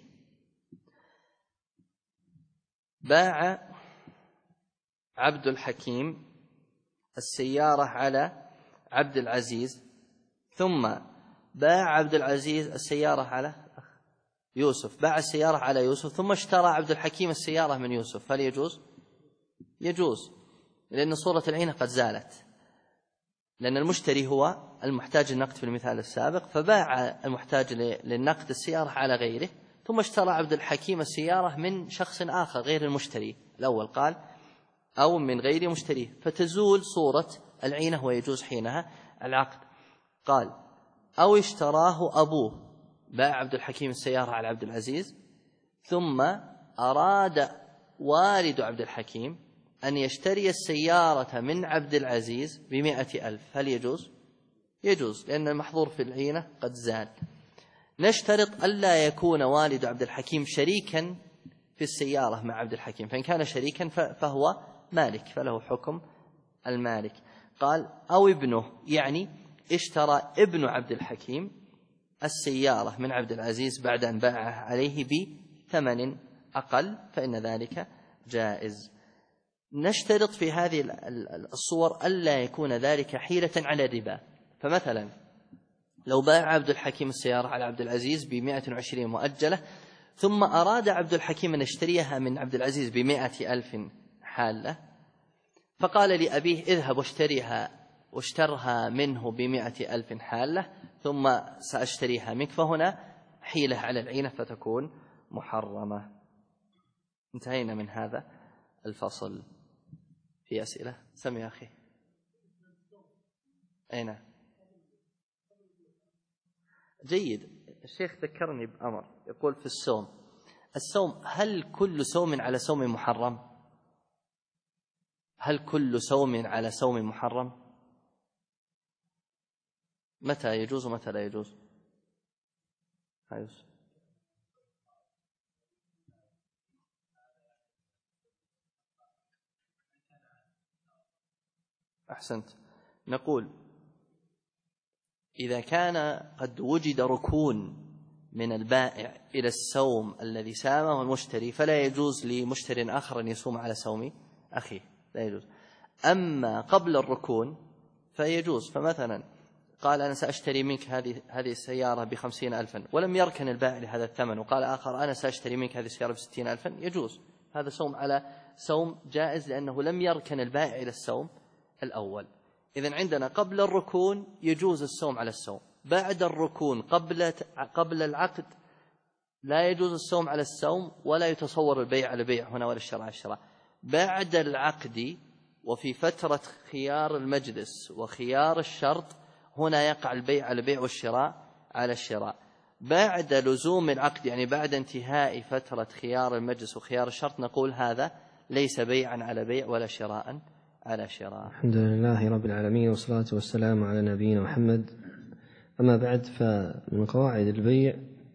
باع عبد الحكيم السيارة على عبد العزيز، ثم باع عبد العزيز السيارة على يوسف، باع السيارة على يوسف، ثم اشترى عبد الحكيم السيارة من يوسف، هل يجوز؟ يجوز، لأن صورة العينة قد زالت، لأن المشتري هو المحتاج النقد في المثال السابق، فباع المحتاج للنقد السيارة على غيره، ثم اشترى عبد الحكيم السيارة من شخص آخر غير المشتري الأول، قال أو من غير مشتريه، فتزول صورة العينة ويجوز حينها العقد. قال أو اشتراه أبوه، باع عبد الحكيم السيارة على عبد العزيز، ثم أراد والد عبد الحكيم أن يشتري السيارة من عبد العزيز ب100,000، هل يجوز؟ يجوز، لأن المحظور في العينة قد زال. نشترط ألا يكون والد عبد الحكيم شريكا في السيارة مع عبد الحكيم، فإن كان شريكا فهو مالك، فله حكم المالك. قال أو ابنه، يعني اشترى ابن عبد الحكيم السيارة من عبد العزيز بعد أن باعها عليه بثمن أقل، فإن ذلك جائز. نشترط في هذه الصور ألا يكون ذلك حيلة على الربا. فمثلا لو باع عبد الحكيم السيارة على عبد العزيز ب120 مؤجلة، ثم أراد عبد الحكيم أن يشتريها من عبد العزيز ب100,000 حالة، فقال لأبيه اذهب واشترها منه ب100,000 حالة ثم سأشتريها منك، فهنا حيلة على العينة فتكون محرمة. انتهينا من هذا الفصل. في أسئلة؟ سمي يا أخي. أين؟ جيد. الشيخ ذكرني بأمر، يقول في الصوم هل كل صوم على صوم محرم؟ هل كل صوم على صوم محرم؟ متى يجوز ومتى لا يجوز؟ أحسنت. نقول إذا كان قد وجد ركون من البائع إلى الصوم الذي سامه المشتري، فلا يجوز لمشتري آخر أن يصوم على صوم أخيه، لا يجوز. أما قبل الركون فيجوز. فمثلا قال أنا سأشتري منك هذه السيارة ب50,000 ولم يركن البائع لهذا الثمن، وقال آخر أنا سأشتري منك هذه السيارة ب60,000، يجوز. هذا صوم على صوم جائز، لأنه لم يركن البائع إلى الصوم الأول. إذن عندنا قبل الركون يجوز الصوم على الصوم، بعد الركون قبل العقد لا يجوز الصوم على الصوم، ولا يتصور البيع على البيع هنا ولا الشراء على الشراء. بعد العقد وفي فترة خيار المجلس وخيار الشرط هنا يقع البيع على البيع والشراء على الشراء. بعد لزوم العقد يعني بعد انتهاء فترة خيار المجلس وخيار الشرط نقول هذا ليس بيعا على بيع ولا شراء على شراء. الحمد لله رب العالمين والصلاة والسلام على نبينا محمد. أما بعد، فمن قواعد البيع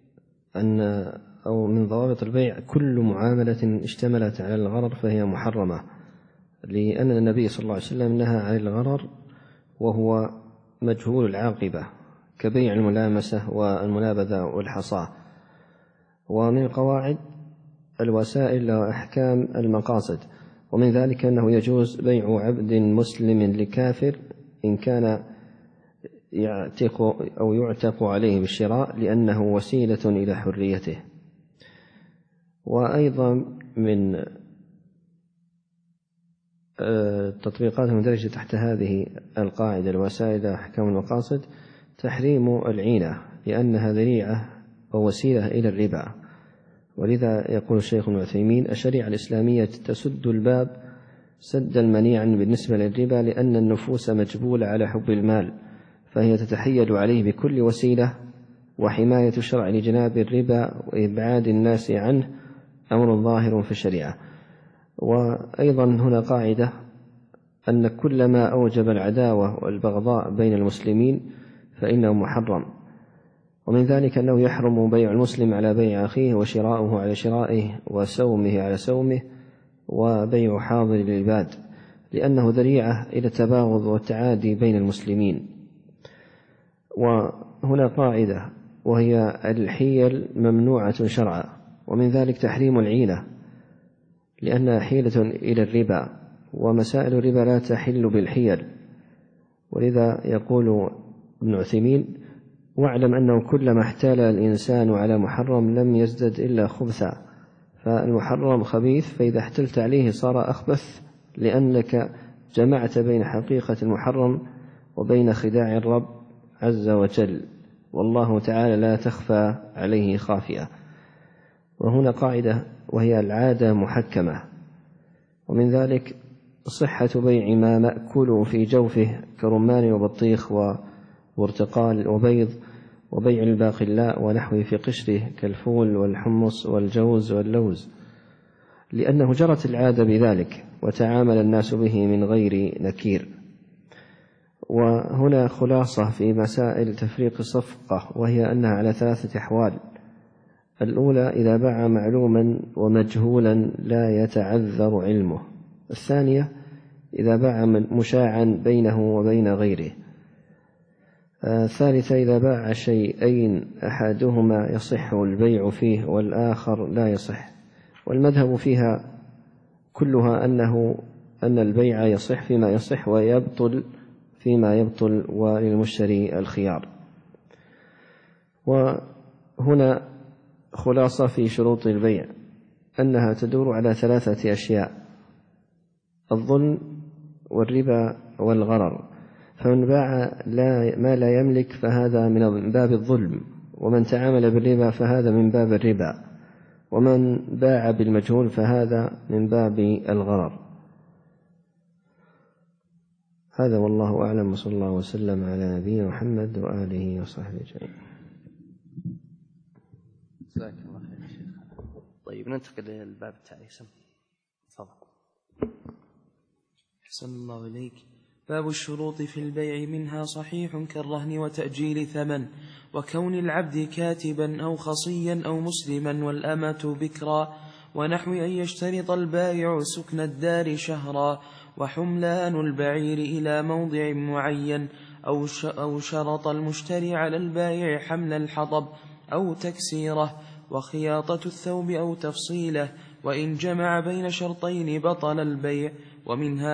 أو من ضوابط البيع كل معاملة اشتملت على الغرر فهي محرمة، لأن النبي صلى الله عليه وسلم نهى عن الغرر وهو مجهول العاقبة كبيع الملامسة والمنابذة والحصاة. ومن قواعد الوسائل وأحكام المقاصد، ومن ذلك أنه يجوز بيع عبد مسلم لكافر إن كان يعتق أو يعتق عليه بالشراء لأنه وسيلة إلى حريته. وأيضا من التطبيقات المندرجة تحت هذه القاعدة الوسائل أحكام المقاصد تحريم العينة، لأنها ذريعة ووسيلة إلى الربا. ولذا يقول الشيخ ابن عثيمين: الشريعة الإسلامية تسد الباب سدا منيعا بالنسبة للربا، لأن النفوس مجبولة على حب المال، فهي تتحيل عليه بكل وسيلة، وحماية الشرع لجناب الربا وإبعاد الناس عنه أمر ظاهر في الشريعة. وأيضا هنا قاعدة أن كل ما أوجب العداوة والبغضاء بين المسلمين فإنه محرم، ومن ذلك أنه يحرم بيع المسلم على بيع أخيه، وشراؤه على شرائه، وسومه على سومه، وبيع حاضر للعباد، لأنه ذريعة إلى التباغض والتعادي بين المسلمين. وهنا قاعدة وهي الحيل ممنوعة شرعا، ومن ذلك تحريم العينة لأنها حيلة إلى الربا، ومسائل الربا لا تحل بالحيل. ولذا يقول ابن عثيمين: واعلم أنه كلما احتال الإنسان على محرم لم يزدد إلا خبثا، فالمحرم خبيث، فإذا احتلت عليه صار أخبث، لأنك جمعت بين حقيقة المحرم وبين خداع الرب عز وجل، والله تعالى لا تخفى عليه خافية. وهنا قاعدة وهي العادة محكمة، ومن ذلك صحة بيع ما مأكله في جوفه كرمان وبطيخ وبرتقال وبيض، وبيع الباقلاء ونحوه في قشره كالفول والحمص والجوز واللوز، لأنه جرت العادة بذلك وتعامل الناس به من غير نكير. وهنا خلاصة في مسائل تفريق الصفقة، وهي أنها على 3 أحوال: الأولى إذا باع معلوما ومجهولا لا يتعذر علمه، الثانية إذا باع مشاعا بينه وبين غيره، الثالثة إذا باع شيئين أحدهما يصح البيع فيه والآخر لا يصح. والمذهب فيها كلها أن البيع يصح فيما يصح ويبطل فيما يبطل، وللمشتري الخيار. وهنا خلاصة في شروط البيع أنها تدور على 3 أشياء: الظلم والربا والغرر. فمن باع ما لا يملك فهذا من باب الظلم، ومن تعامل بالربا فهذا من باب الربا، ومن باع بالمجهول فهذا من باب الغرر. هذا والله أعلم، وصلى الله وسلم على نبينا محمد وآله وصحبه أجمعين. جزاك الله خير شيخ. طيب ننتقل للباب التالي. تفضل. أحسن الله إليك. باب الشروط في البيع، منها صحيح كالرهن وتأجيل ثمن، وكون العبد كاتبا أو خصيا أو مسلما، والأمة بكرا، ونحو أن يشترط البائع سكن الدار شهرا، وحملان البعير إلى موضع معين، أو شرط المشتري على البائع حمل الحطب أو تكسيره، وخياطة الثوب أو تفصيله، وإن جمع بين شرطين بطل البيع. ومنها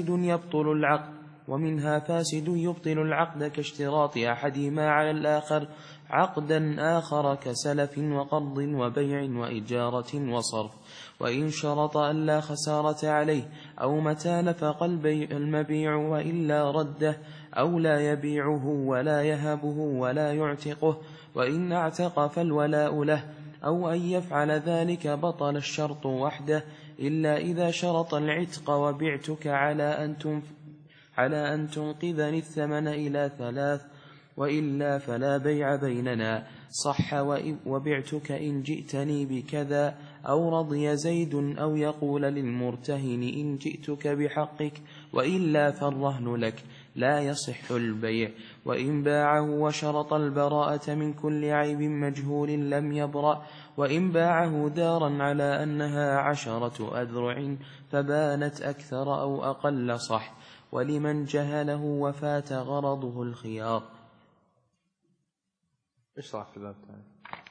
فاسد يبطل العقد كاشتراط أحدهما على الآخر عقدا آخر كسلف وقرض وبيع وإجارة وصرف، وإن شرط أن لا خسارة عليه، أو متى نفق المبيع وإلا رده، أو لا يبيعه ولا يهبه ولا يعتقه، وإن اعتق فالولاء له، أو أن يفعل ذلك بطل الشرط وحده إلا إذا شرط العتق وبعتك على أن تنقذني الثمن إلى 3، وإلا فلا بيع بيننا. صح وبعتك إن جئتني بكذا، أو رضي زيد أو يقول للمرتهن إن جئتك بحقك، وإلا فالرهن لك لا يصح البيع. وإن باعه وشرط البراءة من كل عيب مجهول لم يبرأ. وإن باعه دارا على أنها 10 أذرع فبانت أكثر أو أقل صح، ولمن جهله وفات غرضه الخيار. اشرح في الباب الثاني.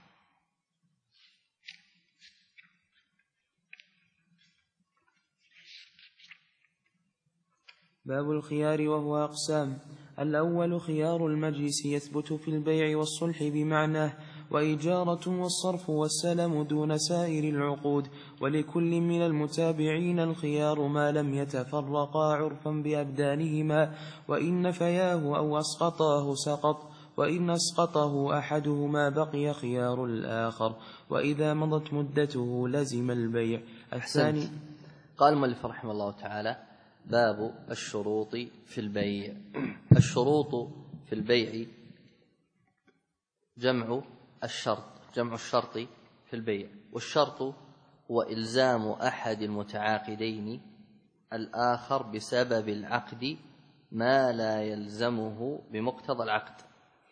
باب الخيار، وهو أقسام. الأول خيار المجلس يثبت في البيع والصلح بمعناه، وإجارة والصرف والسلم دون سائر العقود. ولكل من المتابعين الخيار ما لم يتفرقا عرفا بأبدانهما، وإن نفياه أو أسقطاه سقط، وإن أسقطه أحدهما بقي خيار الآخر، وإذا مضت مدته لزم البيع. الثاني قال المؤلف رحمه الله تعالى: باب الشروط في البيع. الشروط في البيع جمع الشرط في البيع. والشرط هو إلزام أحد المتعاقدين الآخر بسبب العقد ما لا يلزمه بمقتضى العقد.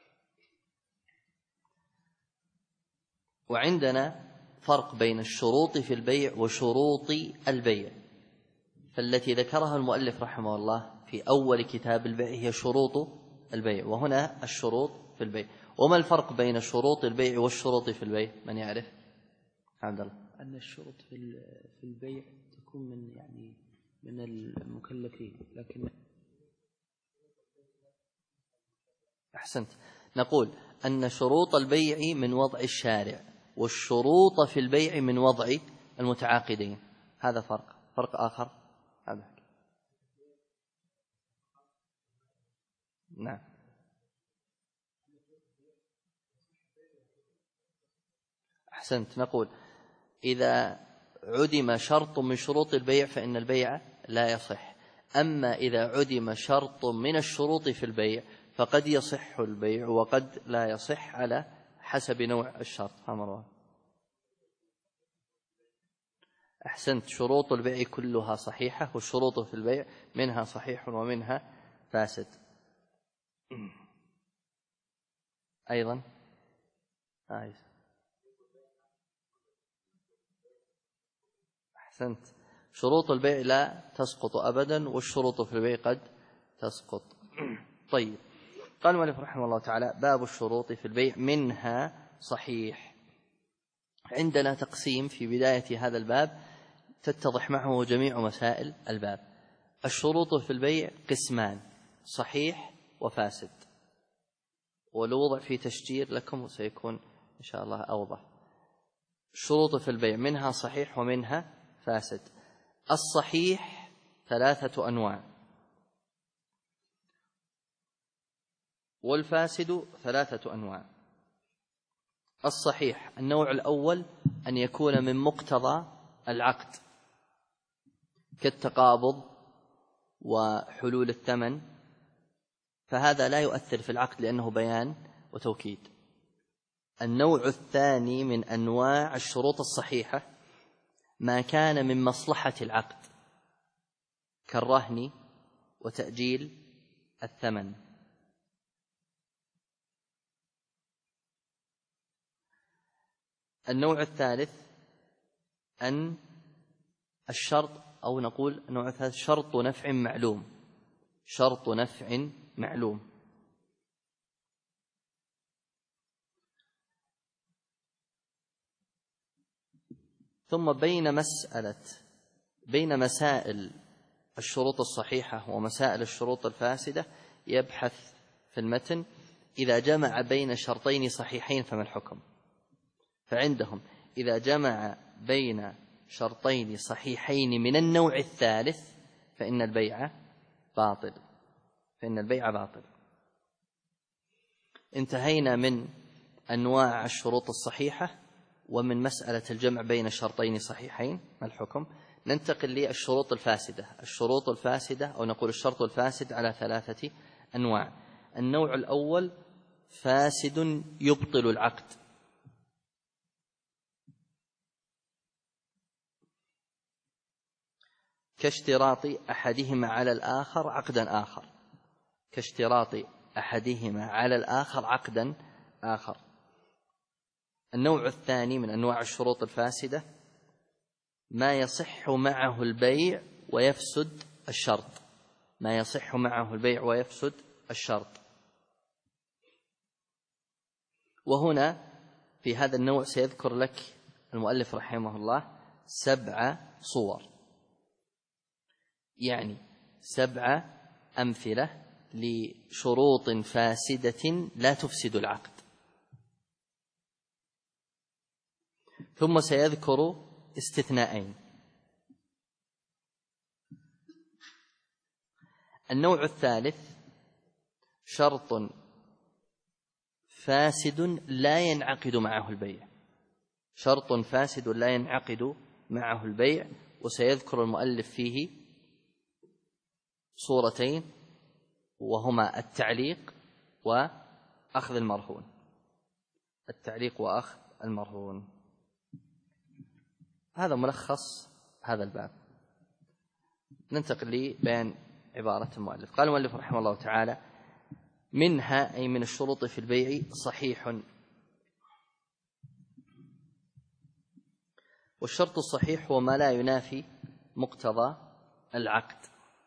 وعندنا فرق بين الشروط في البيع وشروط البيع، فالتي ذكرها المؤلف رحمه الله في أول كتاب البيع هي شروط البيع، وهنا الشروط في البيع. وما الفرق بين شروط البيع والشروط في البيع؟ من يعرف؟ عبد الله. أن الشروط في البيع تكون من المكلفين، لكن أحسنت. نقول أن شروط البيع من وضع الشارع، والشروط في البيع من وضع المتعاقدين. هذا فرق آخر. هذا نعم. أحسنت. نقول إذا عدم شرط من شروط البيع فإن البيع لا يصح. أما إذا عدم شرط من الشروط في البيع فقد يصح البيع وقد لا يصح على حسب نوع الشرط. مروان. أحسنت. شروط البيع كلها صحيحة، والشروط في البيع منها صحيح ومنها فاسد. أيضا أحسنت. شروط البيع لا تسقط أبدا، والشروط في البيع قد تسقط. طيب، قال المؤلف رحمه الله تعالى: باب الشروط في البيع منها صحيح. عندنا تقسيم في بداية هذا الباب تتضح معه جميع مسائل الباب. الشروط في البيع قسمان: صحيح وفاسد. ولو وضع في تشجير لكم سيكون إن شاء الله أوضح. الشروط في البيع منها صحيح ومنها فاسد. الصحيح 3 أنواع، والفاسد 3 أنواع. الصحيح النوع الأول أن يكون من مقتضى العقد، كالتقابض وحلول الثمن، فهذا لا يؤثر في العقد لأنه بيان وتوكيد. النوع الثاني من أنواع الشروط الصحيحة ما كان من مصلحة العقد، كالرهن وتأجيل الثمن. النوع الثالث أن الشرط، أو نقول النوع الثالث شرط نفع معلوم. شرط نفع معلوم. ثم بين مسائل الشروط الصحيحة ومسائل الشروط الفاسدة يبحث في المتن: إذا جمع بين شرطين صحيحين فما الحكم؟ فعندهم إذا جمع بين شرطين صحيحين من النوع الثالث فإن البيع باطل. انتهينا من أنواع الشروط الصحيحة ومن مسألة الجمع بين شرطين صحيحين ما الحكم. ننتقل للشروط الفاسدة. الشروط الفاسدة أو نقول الشرط الفاسد على 3 أنواع. النوع الأول فاسد يبطل العقد، كاشتراط أحدهما على الآخر عقدا آخر، كاشتراط أحدهما على الآخر عقدا آخر. النوع الثاني من أنواع الشروط الفاسدة ما يصح معه البيع ويفسد الشرط، ما يصح معه البيع ويفسد الشرط. وهنا في هذا النوع سيذكر لك المؤلف رحمه الله 7 صور، يعني 7 أمثلة لشروط فاسدة لا تفسد العقد. ثم سيذكر استثناءين. النوع الثالث شرط فاسد لا ينعقد معه البيع، شرط فاسد لا ينعقد معه البيع، وسيذكر المؤلف فيه صورتين، وهما التعليق وأخذ المرهون. التعليق وأخذ المرهون. هذا ملخص هذا الباب. ننتقل لبيان عبارة المؤلف. قال المؤلف رحمه الله تعالى: منها أي من الشروط في البيع صحيح. والشرط الصحيح هو ما لا ينافي مقتضى العقد،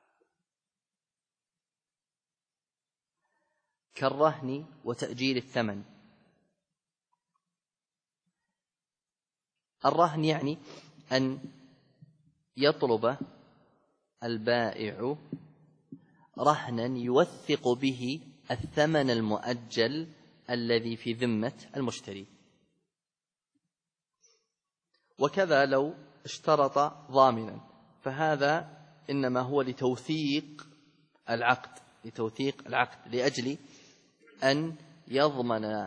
كالرهن وتأجيل الثمن. الرهن يعني أن يطلب البائع رهنا يوثق به الثمن المؤجل الذي في ذمة المشتري. وكذا لو اشترط ضامنا، فهذا إنما هو لتوثيق العقد، لتوثيق العقد، لأجل أن يضمن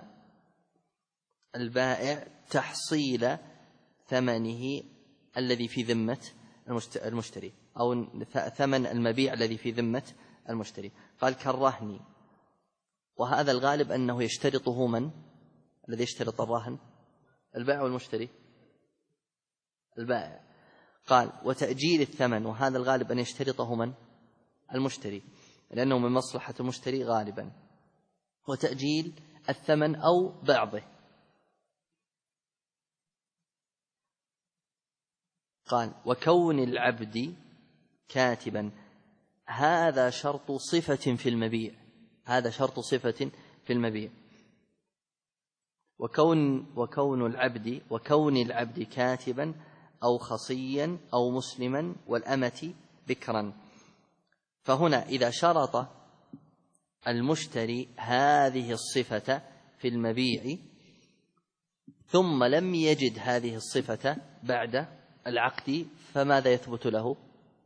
البائع تحصيل ثمنه الذي في ذمة المشتري، أو ثمن المبيع الذي في ذمة المشتري. قال كالرهن، وهذا الغالب أنه يشترطه من؟ الذي يشترط الرهن البائع والمشتري، البائع. قال وتأجيل الثمن، وهذا الغالب أن يشترطه من؟ المشتري، لأنه من مصلحة المشتري غالبا. وتأجيل الثمن أو بعضه. قال وكون العبد كاتبا، هذا شرط صفة في المبيع، هذا شرط صفة في المبيع. وكون العبد كاتبا أو خصيا أو مسلما والأمة بكرا. فهنا إذا شرط المشتري هذه الصفة في المبيع ثم لم يجد هذه الصفة بعد العقد، فماذا يثبت له؟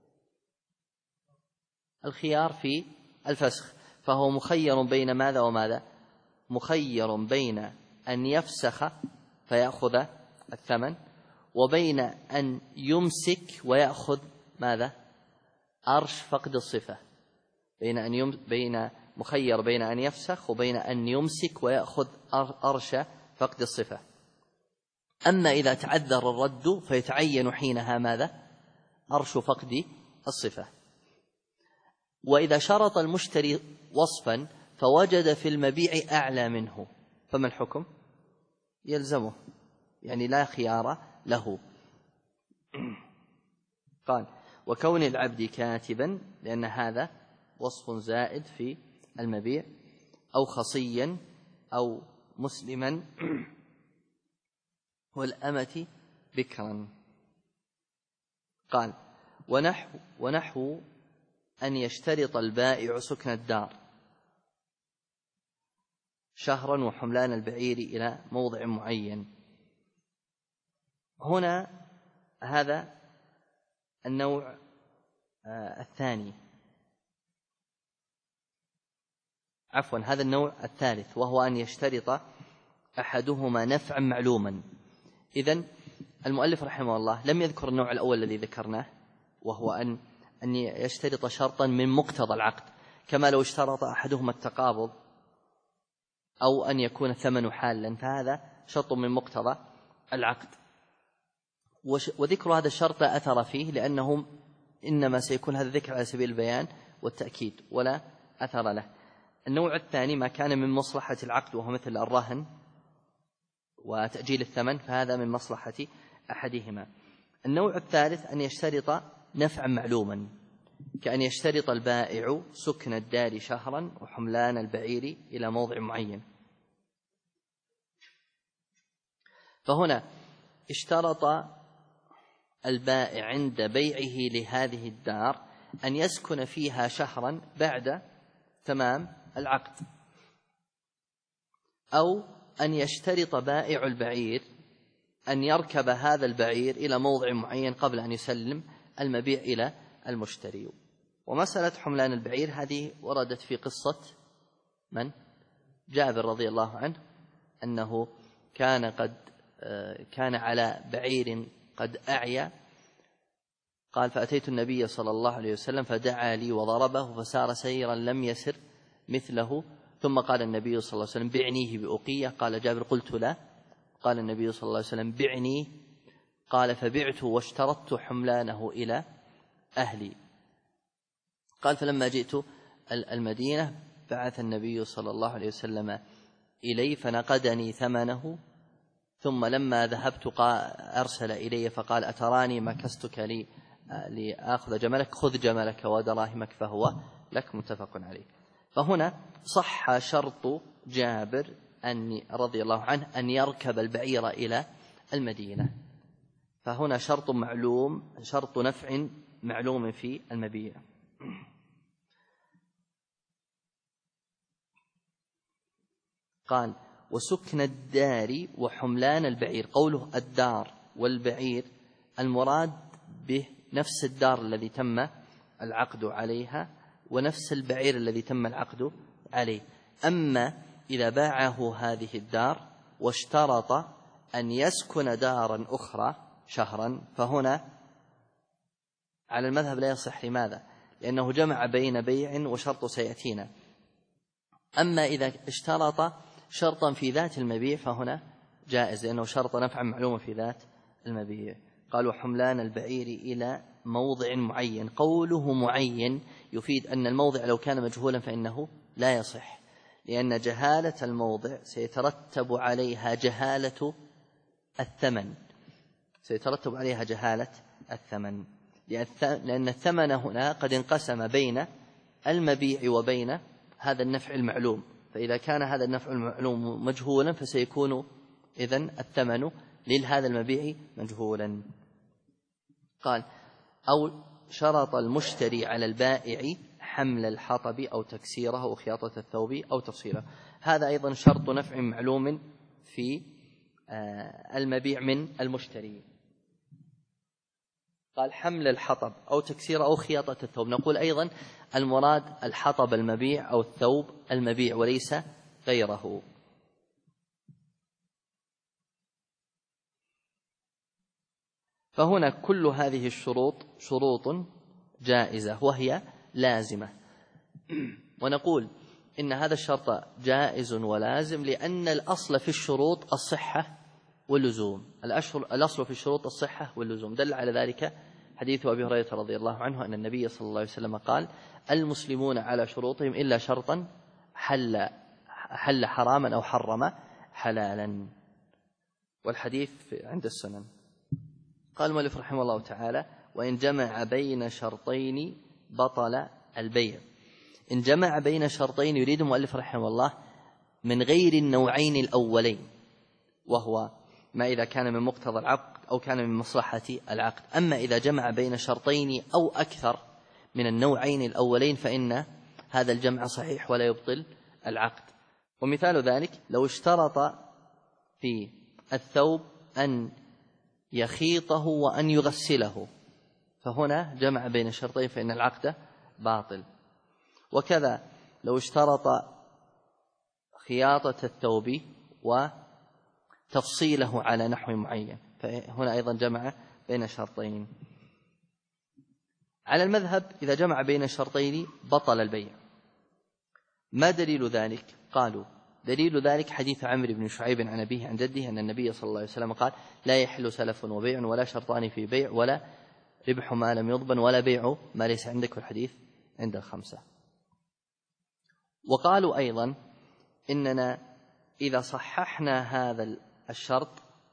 الخيار في الفسخ. فهو مخير بين ماذا وماذا؟ مخير بين أن يفسخ فيأخذ الثمن، وبين أن يمسك ويأخذ ماذا؟ أرش فقد الصفة. مخير بين أن يفسخ وبين أن يمسك ويأخذ أرش فقد الصفة. أما إذا تعذر الرد فيتعين حينها ماذا؟ أرش فقد الصفة. وإذا شرط المشتري وصفا فوجد في المبيع أعلى منه، فما الحكم؟ يلزمه، يعني لا خيار له. قال وكون العبد كاتبا، لأن هذا وصف زائد في المبيع، أو خصيا أو مسلما والأمة بكرا. قال ونحو أن يشترط البائع سكن الدار شهرا وحملان البعير إلى موضع معين. هنا هذا النوع الثاني، عفوا هذا النوع الثالث، وهو أن يشترط أحدهما نفعا معلوما. إذن المؤلف رحمه الله لم يذكر النوع الأول الذي ذكرناه، وهو أن يشترط شرطا من مقتضى العقد، كما لو اشترط أحدهما التقابض أو أن يكون الثمن حالا، فهذا شرط من مقتضى العقد. وذكر هذا الشرط لا أثر فيه، لأنه إنما سيكون هذا الذكر على سبيل البيان والتأكيد ولا أثر له. النوع الثاني ما كان من مصلحة العقد، وهو مثل الرهن وتأجيل الثمن، فهذا من مصلحة أحدهما. النوع الثالث أن يشترط نفعا معلوما، كأن يشترط البائع سكن الدار شهرا وحملان البعير إلى موضع معين. فهنا اشترط البائع عند بيعه لهذه الدار أن يسكن فيها شهرا بعد تمام العقد، أو أن يشترط بائع البعير أن يركب هذا البعير إلى موضع معين قبل أن يسلم المبيع إلى المشتري. ومسألة حملان البعير هذه وردت في قصة من؟ جابر رضي الله عنه، أنه كان على بعير قد أعيا، قال فأتيت النبي صلى الله عليه وسلم فدعا لي وضربه فسار سيرا لم يسر مثله، ثم قال النبي صلى الله عليه وسلم بعنيه بأقية. قال جابر قلت لا. قال النبي صلى الله عليه وسلم بعني. قال فبعت واشترطت حملانه إلى أهلي. قال فلما جئت المدينة بعث النبي صلى الله عليه وسلم إلي فنقدني ثمنه، ثم لما ذهبت أرسل إلي فقال أتراني مكستك لآخذ جملك، خذ جملك ودراهمك فهو لك، متفق عليه. فهنا صح شرط جابر رضي الله عنه أن يركب البعير إلى المدينة، فهنا شرط معلوم، شرط نفع معلوم في المبيع. قال وسكن الدار وحملان البعير. قوله الدار والبعير المراد به نفس الدار الذي تم العقد عليها ونفس البعير الذي تم العقد عليه. أما إذا باعه هذه الدار واشترط أن يسكن دارا أخرى شهرا، فهنا على المذهب لا يصح. لماذا؟ لأنه جمع بين بيع وشرط سيأتينا. أما إذا اشترط شرطا في ذات المبيع فهنا جائز، لأنه شرط نفعا معلوما في ذات المبيع. قالوا حملان البعير إلى موضع معين. قوله معين يفيد أن الموضع لو كان مجهولا فإنه لا يصح، لأن جهالة الموضع سيترتب عليها جهالة الثمن، سيترتب عليها جهالة الثمن، لأن الثمن هنا قد انقسم بين المبيع وبين هذا النفع المعلوم، فإذا كان هذا النفع المعلوم مجهولا فسيكون إذن الثمن لهذا المبيع مجهولا. قال أو شرط المشتري على البائع حمل الحطب أو تكسيره أو خياطة الثوب أو تفصيله. هذا أيضا شرط نفع معلوم في المبيع من المشتري. قال حمل الحطب أو تكسيره أو خياطة الثوب. نقول أيضا المراد الحطب المبيع أو الثوب المبيع وليس غيره. فهنا كل هذه الشروط شروط جائزة وهي لازمة. ونقول إن هذا الشرط جائز ولازم لأن الأصل في الشروط الصحة واللزوم. الأصل في الشروط الصحة واللزوم. دل على ذلك حديث أبي هريرة رضي الله عنه أن النبي صلى الله عليه وسلم قال المسلمون على شروطهم إلا شرطا حل حراما أو حرم حلالا، والحديث عند السنن. قال المؤلف رحمه الله تعالى وإن جمع بين شرطين بطل البيع. إن جمع بين شرطين يريد المؤلف رحمه الله من غير النوعين الأولين، وهو ما إذا كان من مقتضى العقد أو كان من مصلحة العقد. أما إذا جمع بين شرطين أو أكثر من النوعين الأولين فإن هذا الجمع صحيح ولا يبطل العقد. ومثال ذلك لو اشترط في الثوب أن يخيطه وأن يغسله، فهنا جمع بين الشرطين فإن العقد باطل. وكذا لو اشترط خياطة الثوب وتفصيله على نحو معين، فهنا أيضا جمع بين شرطين. على المذهب إذا جمع بين الشرطين بطل البيع. ما دليل ذلك؟ قالوا دليل ذلك حديث عمرو بن شعيب عن أبيه عن جده أن النبي صلى الله عليه وسلم قال: لا يحل سلف وبيع ولا شرطان في بيع ولا ربح ما لم يضبن ولا بيع ما ليس عندك، والحديث عند الخمسة. وقالوا أيضا إننا إذا صححنا هذا الشرط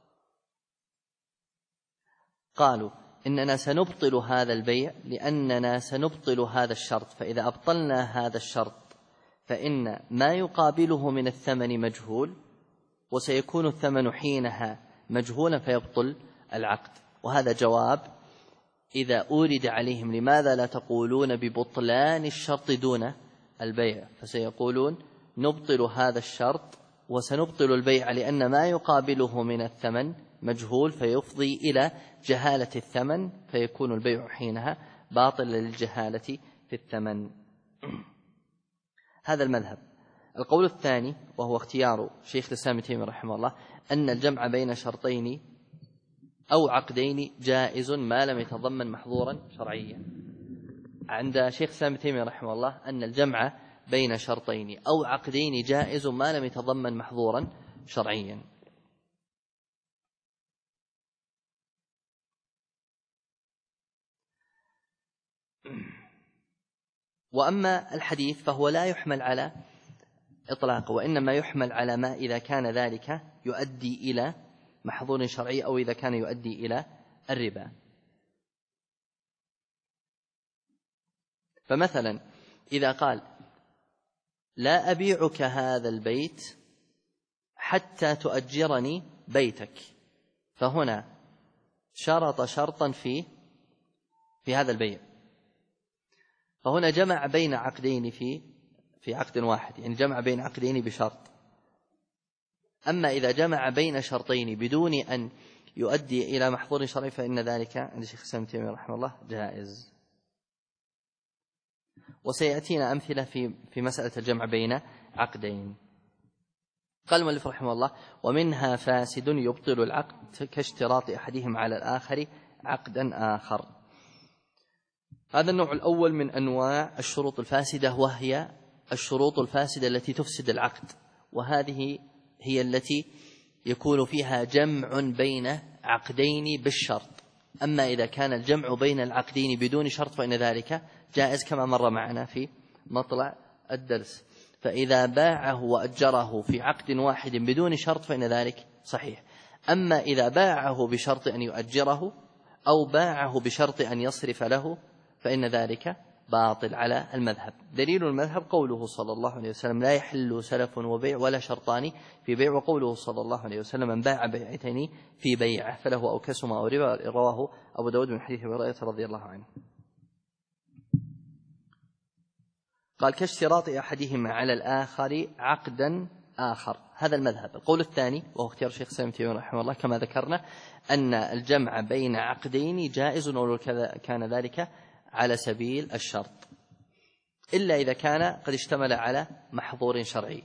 قالوا إننا سنبطل هذا البيع لأننا سنبطل هذا الشرط، فإذا أبطلنا هذا الشرط فإن ما يقابله من الثمن مجهول، وسيكون الثمن حينها مجهولا فيبطل العقد. وهذا جواب إذا أورد عليهم لماذا لا تقولون ببطلان الشرط دون البيع، فسيقولون نبطل هذا الشرط وسنبطل البيع لأن ما يقابله من الثمن مجهول فيفضي إلى جهالة الثمن، فيكون البيع حينها باطلا للجهالة في الثمن. هذا المذهب. القول الثاني وهو اختيار شيخ الإسلام ابن تيمية رحمه الله أن الجمع بين شرطين أو عقدين جائز ما لم يتضمن محظورا شرعيا. عند شيخ الإسلام ابن تيمية رحمه الله أن الجمع بين شرطين أو عقدين جائز ما لم يتضمن محظورا شرعيا. وأما الحديث فهو لا يحمل على إطلاقه، وإنما يحمل على ما إذا كان ذلك يؤدي إلى محظور شرعي أو إذا كان يؤدي إلى الربا. فمثلا إذا قال لا أبيعك هذا البيت حتى تؤجرني بيتك، فهنا شرط شرطا في هذا البيع، فهنا جمع بين عقدين في عقد واحد، يعني جمع بين عقدين بشرط. أما إذا جمع بين شرطين بدون أن يؤدي إلى محظور شرعي فإن ذلك عند شيخ الإسلام ابن تيمية رحمه الله جائز. وسيأتينا أمثلة في مسألة الجمع بين عقدين. قال المؤلف رحمه الله: ومنها فاسد يبطل العقد كاشتراط أحدهم على الآخر عقدا آخر. هذا النوع الأول من أنواع الشروط الفاسدة، وهي الشروط الفاسدة التي تفسد العقد، وهذه هي التي يكون فيها جمع بين عقدين بالشرط. أما إذا كان الجمع بين العقدين بدون شرط فإن ذلك جائز كما مر معنا في مطلع الدرس. فإذا باعه وأجره في عقد واحد بدون شرط فإن ذلك صحيح. أما إذا باعه بشرط أن يؤجره أو باعه بشرط أن يصرف له فإن ذلك باطل على المذهب. دليل المذهب قوله صلى الله عليه وسلم: لا يحل سلف وبيع ولا شرطان في بيع. وقوله صلى الله عليه وسلم: من باع بيعتين في بيعه فله أو كسما أو ربا. رواه أبو داود من حديث أبي هريرة رضي الله عنه. قال: كاشتراط أحدهما على الآخر عقدا آخر. هذا المذهب. القول الثاني وهو اختيار شيخ الإسلام ابن تيمية رحمه الله كما ذكرنا أن الجمع بين عقدين جائز ولو كان ذلك على سبيل الشرط، إلا إذا كان قد اشتمل على محظور شرعي.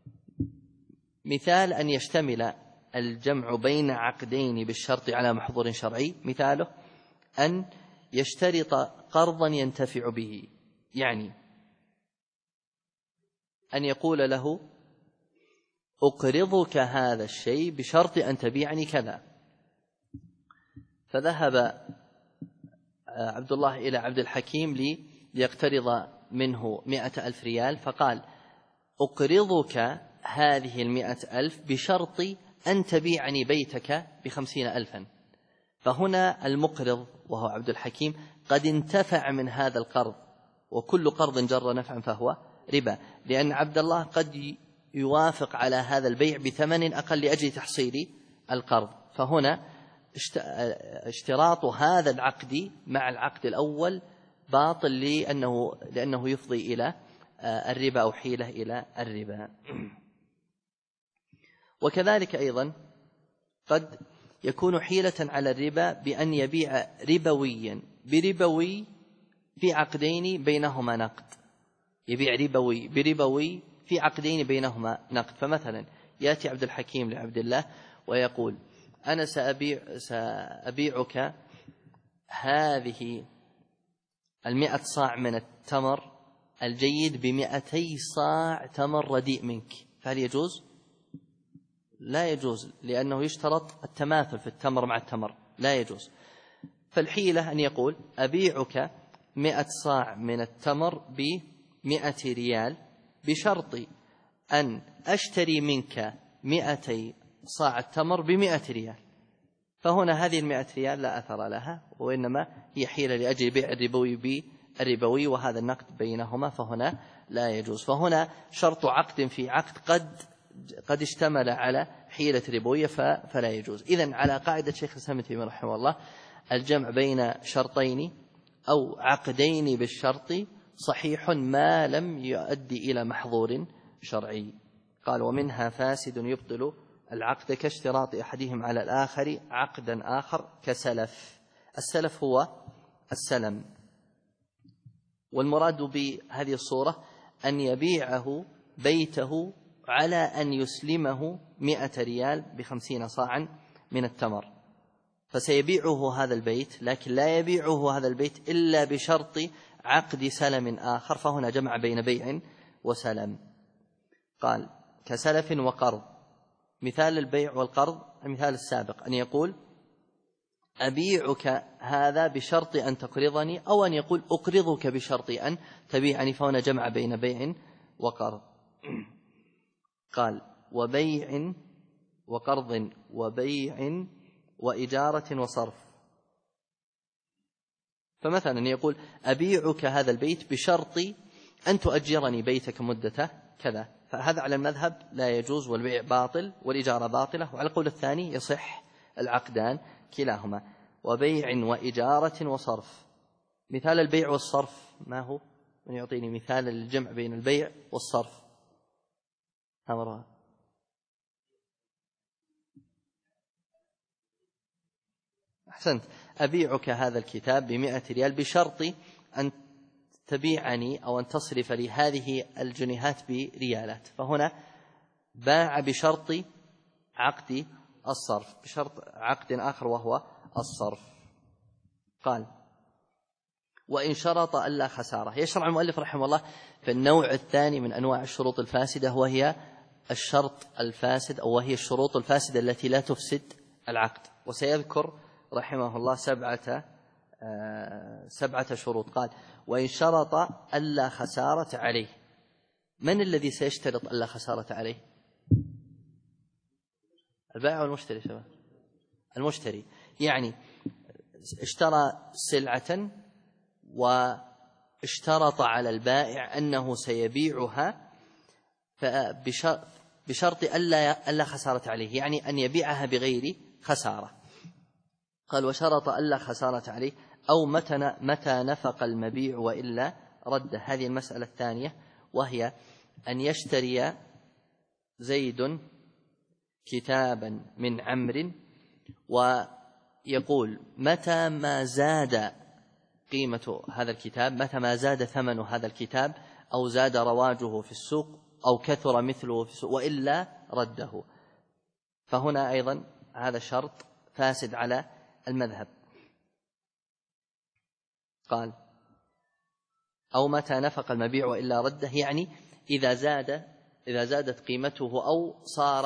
مثال أن يشتمل الجمع بين عقدين بالشرط على محظور شرعي، مثاله أن يشترط قرضا ينتفع به، يعني أن يقول له: أقرضك هذا الشيء بشرط أن تبيعني كذا. فذهب عبد الله إلى عبد الحكيم ليقترض منه 100,000 ريال، فقال: أقرضك هذه 100,000 بشرط أن تبيعني بيتك ب50,000. فهنا المقرض وهو عبد الحكيم قد انتفع من هذا القرض، وكل قرض جر نفعا فهو ربا، لأن عبد الله قد يوافق على هذا البيع بثمن أقل لأجل تحصيل القرض. فهنا اشتراط هذا العقد مع العقد الأول باطل لأنه يفضي إلى الربا أو حيلة إلى الربا. وكذلك أيضا قد يكون حيلة على الربا بأن يبيع ربويا بربوي في عقدين بينهما نقد، يبيع ربوي بربوي في عقدين بينهما نقد. فمثلا يأتي عبد الحكيم لعبد الله ويقول: أنا سأبيعك هذه 100 صاع من التمر الجيد ب200 صاع تمر رديء منك، فهل يجوز؟ لا يجوز، لأنه يشترط التماثل في التمر مع التمر، لا يجوز. فالحيلة أن يقول أبيعك 100 صاع من التمر ب100 ريال بشرط أن أشتري منك 200 صاع التمر ب100 ريال. فهنا هذه 100 ريال لا أثر لها، وإنما هي حيلة لأجل بيع الربوي بالربوي، وهذا النقد بينهما، فهنا لا يجوز. فهنا شرط عقد في عقد قد اشتمل على حيلة ربوية فلا يجوز. إذن على قاعدة شيخ الإسلام ابن تيمية رحمه الله الجمع بين شرطين أو عقدين بالشرط صحيح ما لم يؤدي إلى محظور شرعي. قال ومنها فاسد يبطل العقد كاشتراط أحدهم على الآخر عقدا آخر كسلف. السلف هو السلم، والمراد بهذه الصورة أن يبيعه بيته على أن يسلمه 100 ريال ب50 صاعا من التمر، فسيبيعه هذا البيت، لكن لا يبيعه هذا البيت إلا بشرط عقد سلم آخر، فهنا جمع بين بيع وسلم. قال كسلف وقرض. مثال البيع والقرض المثال السابق أن يقول أبيعك هذا بشرط أن تقرضني، أو أن يقول أقرضك بشرط أن تبيعني، فهنا جمع بين بيع وقرض. قال وبيع وقرض وبيع وإجارة وصرف. فمثلا يقول أبيعك هذا البيت بشرط أن تؤجرني بيتك مدة كذا، فهذا على المذهب لا يجوز، والبيع باطل والإجارة باطلة، وعلى القول الثاني يصح العقدان كلاهما. وبيع وإجارة وصرف. مثال البيع والصرف ما هو؟ من يعطيني مثال الجمع بين البيع والصرف؟ أمرها أحسنت. أبيعك هذا الكتاب ب100 ريال بشرط أن تبيعني أو أن تصرف لي هذه الجنيهات بريالات، فهنا باع بشرط عقد الصرف، بشرط عقد آخر وهو الصرف. قال وإن شرط ألا خسارة. يشرع المؤلف رحمه الله في النوع الثاني من أنواع الشروط الفاسدة، وهي الشرط الفاسد، أو وهي الشروط الفاسدة التي لا تفسد العقد، وسيذكر رحمه الله 7 شروط. قال وإن شرط ألا خسارة عليه. من الذي سيشترط ألا خسارة عليه؟ البائع والمشتري شباب؟ المشتري. يعني اشترى سلعة واشترط على البائع أنه سيبيعها بشرط ألا خسارة عليه، يعني أن يبيعها بغير خسارة. قال وشرط ألا خسارة عليه أو متى نفق المبيع وإلا رد. هذه المسألة الثانية، وهي أن يشتري زيد كتابا من عمرو ويقول متى ما زاد قيمة هذا الكتاب، متى ما زاد ثمن هذا الكتاب، أو زاد رواجه في السوق، أو كثر مثله في السوق، وإلا رده. فهنا أيضا هذا شرط فاسد على المذهب. قال أو متى نفق المبيع وإلا رده، يعني إذا زادت قيمته أو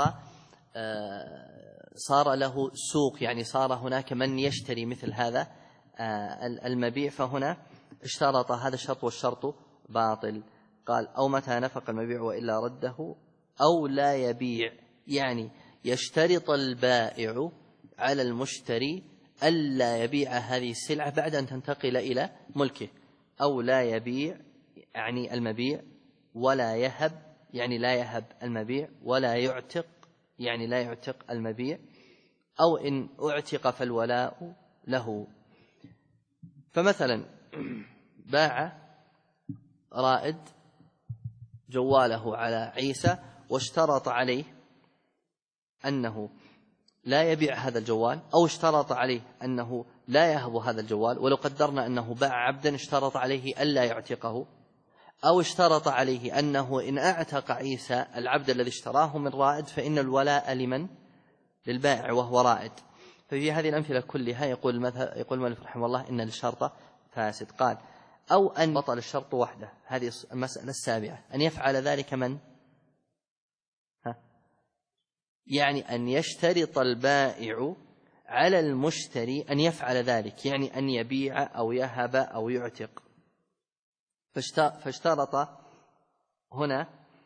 صار له سوق، يعني صار هناك من يشتري مثل هذا المبيع، فهنا اشترط هذا الشرط والشرط باطل. قال أو متى نفق المبيع وإلا رده أو لا يبيع، يعني يشترط البائع على المشتري ألا يبيع هذه السلعة بعد أن تنتقل إلى ملكه. أو لا يبيع يعني المبيع، ولا يهب يعني لا يهب المبيع، ولا يعتق يعني لا يعتق المبيع، أو إن اعتق فالولاء له. فمثلا باع رائد جواله على عيسى واشترط عليه أنه لا يبيع هذا الجوال، أو اشترط عليه أنه لا يهب هذا الجوال، ولو قدرنا أنه باع عبدا اشترط عليه ألا يعتقه، أو اشترط عليه أنه إن اعتق عيسى العبد الذي اشتراه من رائد فإن الولاء لمن؟ للبائع وهو رائد. ففي هذه الأمثلة كلها يقول المؤلف رحمه الله إن الشرط فاسد. قال أو أن بطل الشرط وحده. هذه المسألة السابعة. أن يفعل ذلك من؟ يعني أن يشترط البائع على المشتري أن يفعل ذلك، يعني أن يبيع أو يهب أو يعتق. فاشترط هنا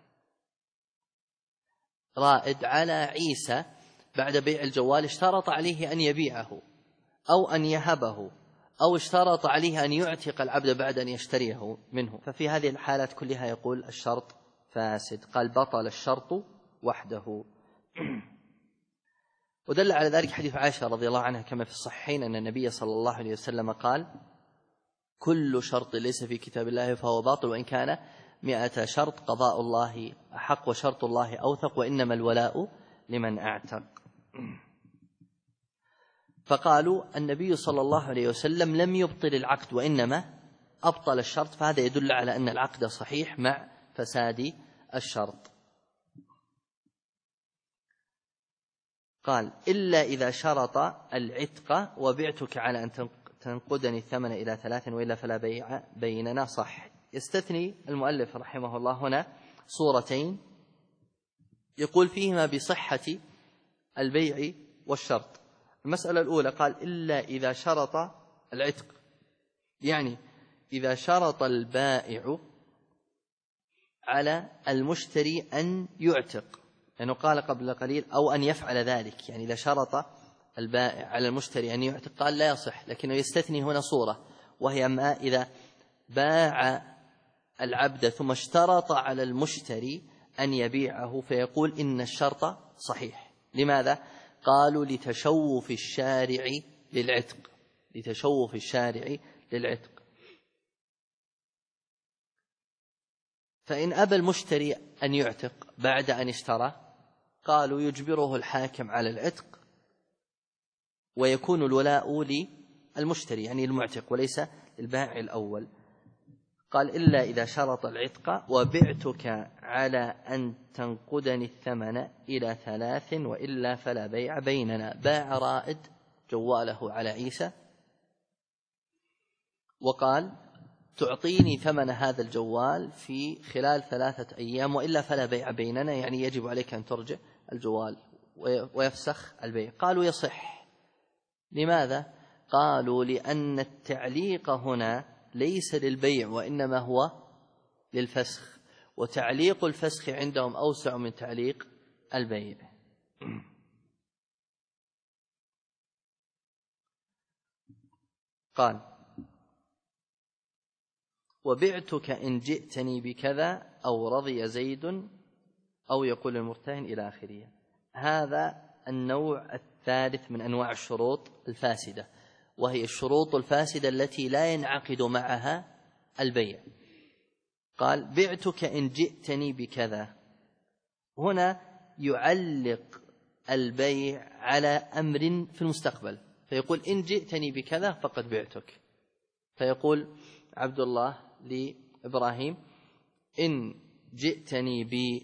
رائد على عيسى بعد بيع الجوال، اشترط عليه أن يبيعه أو أن يهبه، أو اشترط عليه أن يعتق العبد بعد أن يشتريه منه. ففي هذه الحالات كلها يقول الشرط فاسد. قال بطل الشرط وحده. ودل على ذلك حديث عائشة رضي الله عنها كما في الصحيحين أن النبي صلى الله عليه وسلم قال: كل شرط ليس في كتاب الله فهو باطل، وإن كان 100 شرط قضاء الله أحق وشرط الله أوثق، وإنما الولاء لمن أعتق. فقالوا النبي صلى الله عليه وسلم لم يبطل العقد وإنما أبطل الشرط، فهذا يدل على أن العقد صحيح مع فساد الشرط. قال: إلا إذا شرط العتق وبعتك على أن تنقدني الثمن إلى 3 وإلا فلا بيع بيننا. صح. يستثني المؤلف رحمه الله هنا صورتين يقول فيهما بصحة البيع والشرط. المسألة الأولى قال: إلا إذا شرط العتق، يعني إذا شرط البائع على المشتري أن يعتق، لأنه قال قبل قليل أو أن يفعل ذلك، يعني إذا شرط البائع على المشتري أن يعتق قال لا يصح، لكنه يستثني هنا صورة، وهي ما إذا باع العبد ثم اشترط على المشتري أن يبيعه، فيقول إن الشرط صحيح. لماذا؟ قالوا لتشوف الشارع للعتق، لتشوف الشارع للعتق. فإن أبى المشتري أن يعتق بعد أن اشترى قالوا يجبره الحاكم على العتق، ويكون الولاء للمشتري يعني المعتق وليس البائع الأول. قال: إلا إذا شرط العتق وبعتك على أن تنقدني الثمن إلى 3 وإلا فلا بيع بيننا. باع رائد جواله على عيسى وقال: تعطيني ثمن هذا الجوال في خلال 3 أيام وإلا فلا بيع بيننا، يعني يجب عليك أن ترجع الجوال ويفسخ البيع. قالوا يصح. لماذا؟ قالوا لأن التعليق هنا ليس للبيع وإنما هو للفسخ، وتعليق الفسخ عندهم أوسع من تعليق البيع. قال: وبعتك إن جئتني بكذا أو رضي زيد، أو يقول المرتهن إلى آخره. هذا النوع الثالث من أنواع الشروط الفاسدة، وهي الشروط الفاسدة التي لا ينعقد معها البيع. قال: بعتك إن جئتني بكذا، هنا يعلق البيع على أمر في المستقبل، فيقول إن جئتني بكذا فقد بعتك. فيقول عبد الله لإبراهيم: إن جئتني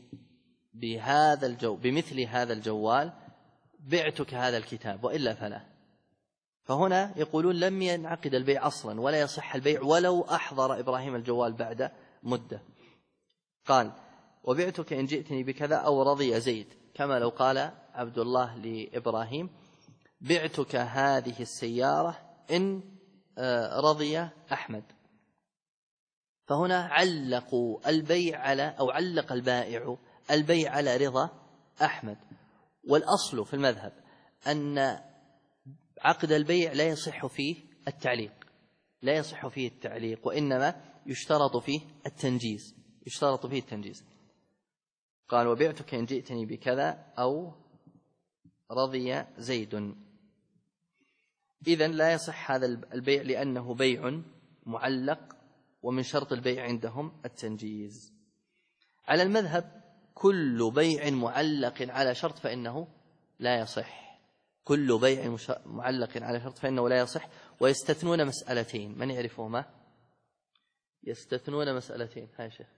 بمثل هذا الجوال بعتك هذا الكتاب وإلا فلا. فهنا يقولون لم ينعقد البيع أصلا ولا يصح البيع ولو أحضر إبراهيم الجوال بعد مدة. قال: وبعتك إن جئتني بكذا أو رضي زيد، كما لو قال عبد الله لإبراهيم: بعتك هذه السيارة إن رضي أحمد. فهنا علقوا البيع على، أو علق البائع البيع على رضا أحمد. والأصل في المذهب أن عقد البيع لا يصح فيه التعليق، لا يصح فيه التعليق، وإنما يشترط فيه التنجيز، يشترط فيه التنجيز. قال: وبعتك إن جئتني بكذا أو رضي زيد. إذن لا يصح هذا البيع لأنه بيع معلق، ومن شرط البيع عندهم التنجيز. على المذهب كل بيع معلق على شرط فإنه لا يصح، كل بيع معلق على شرط فإنه لا يصح. ويستثنون مسألتين، من يعرفهما؟ يستثنون مسألتين. هاي شيخ.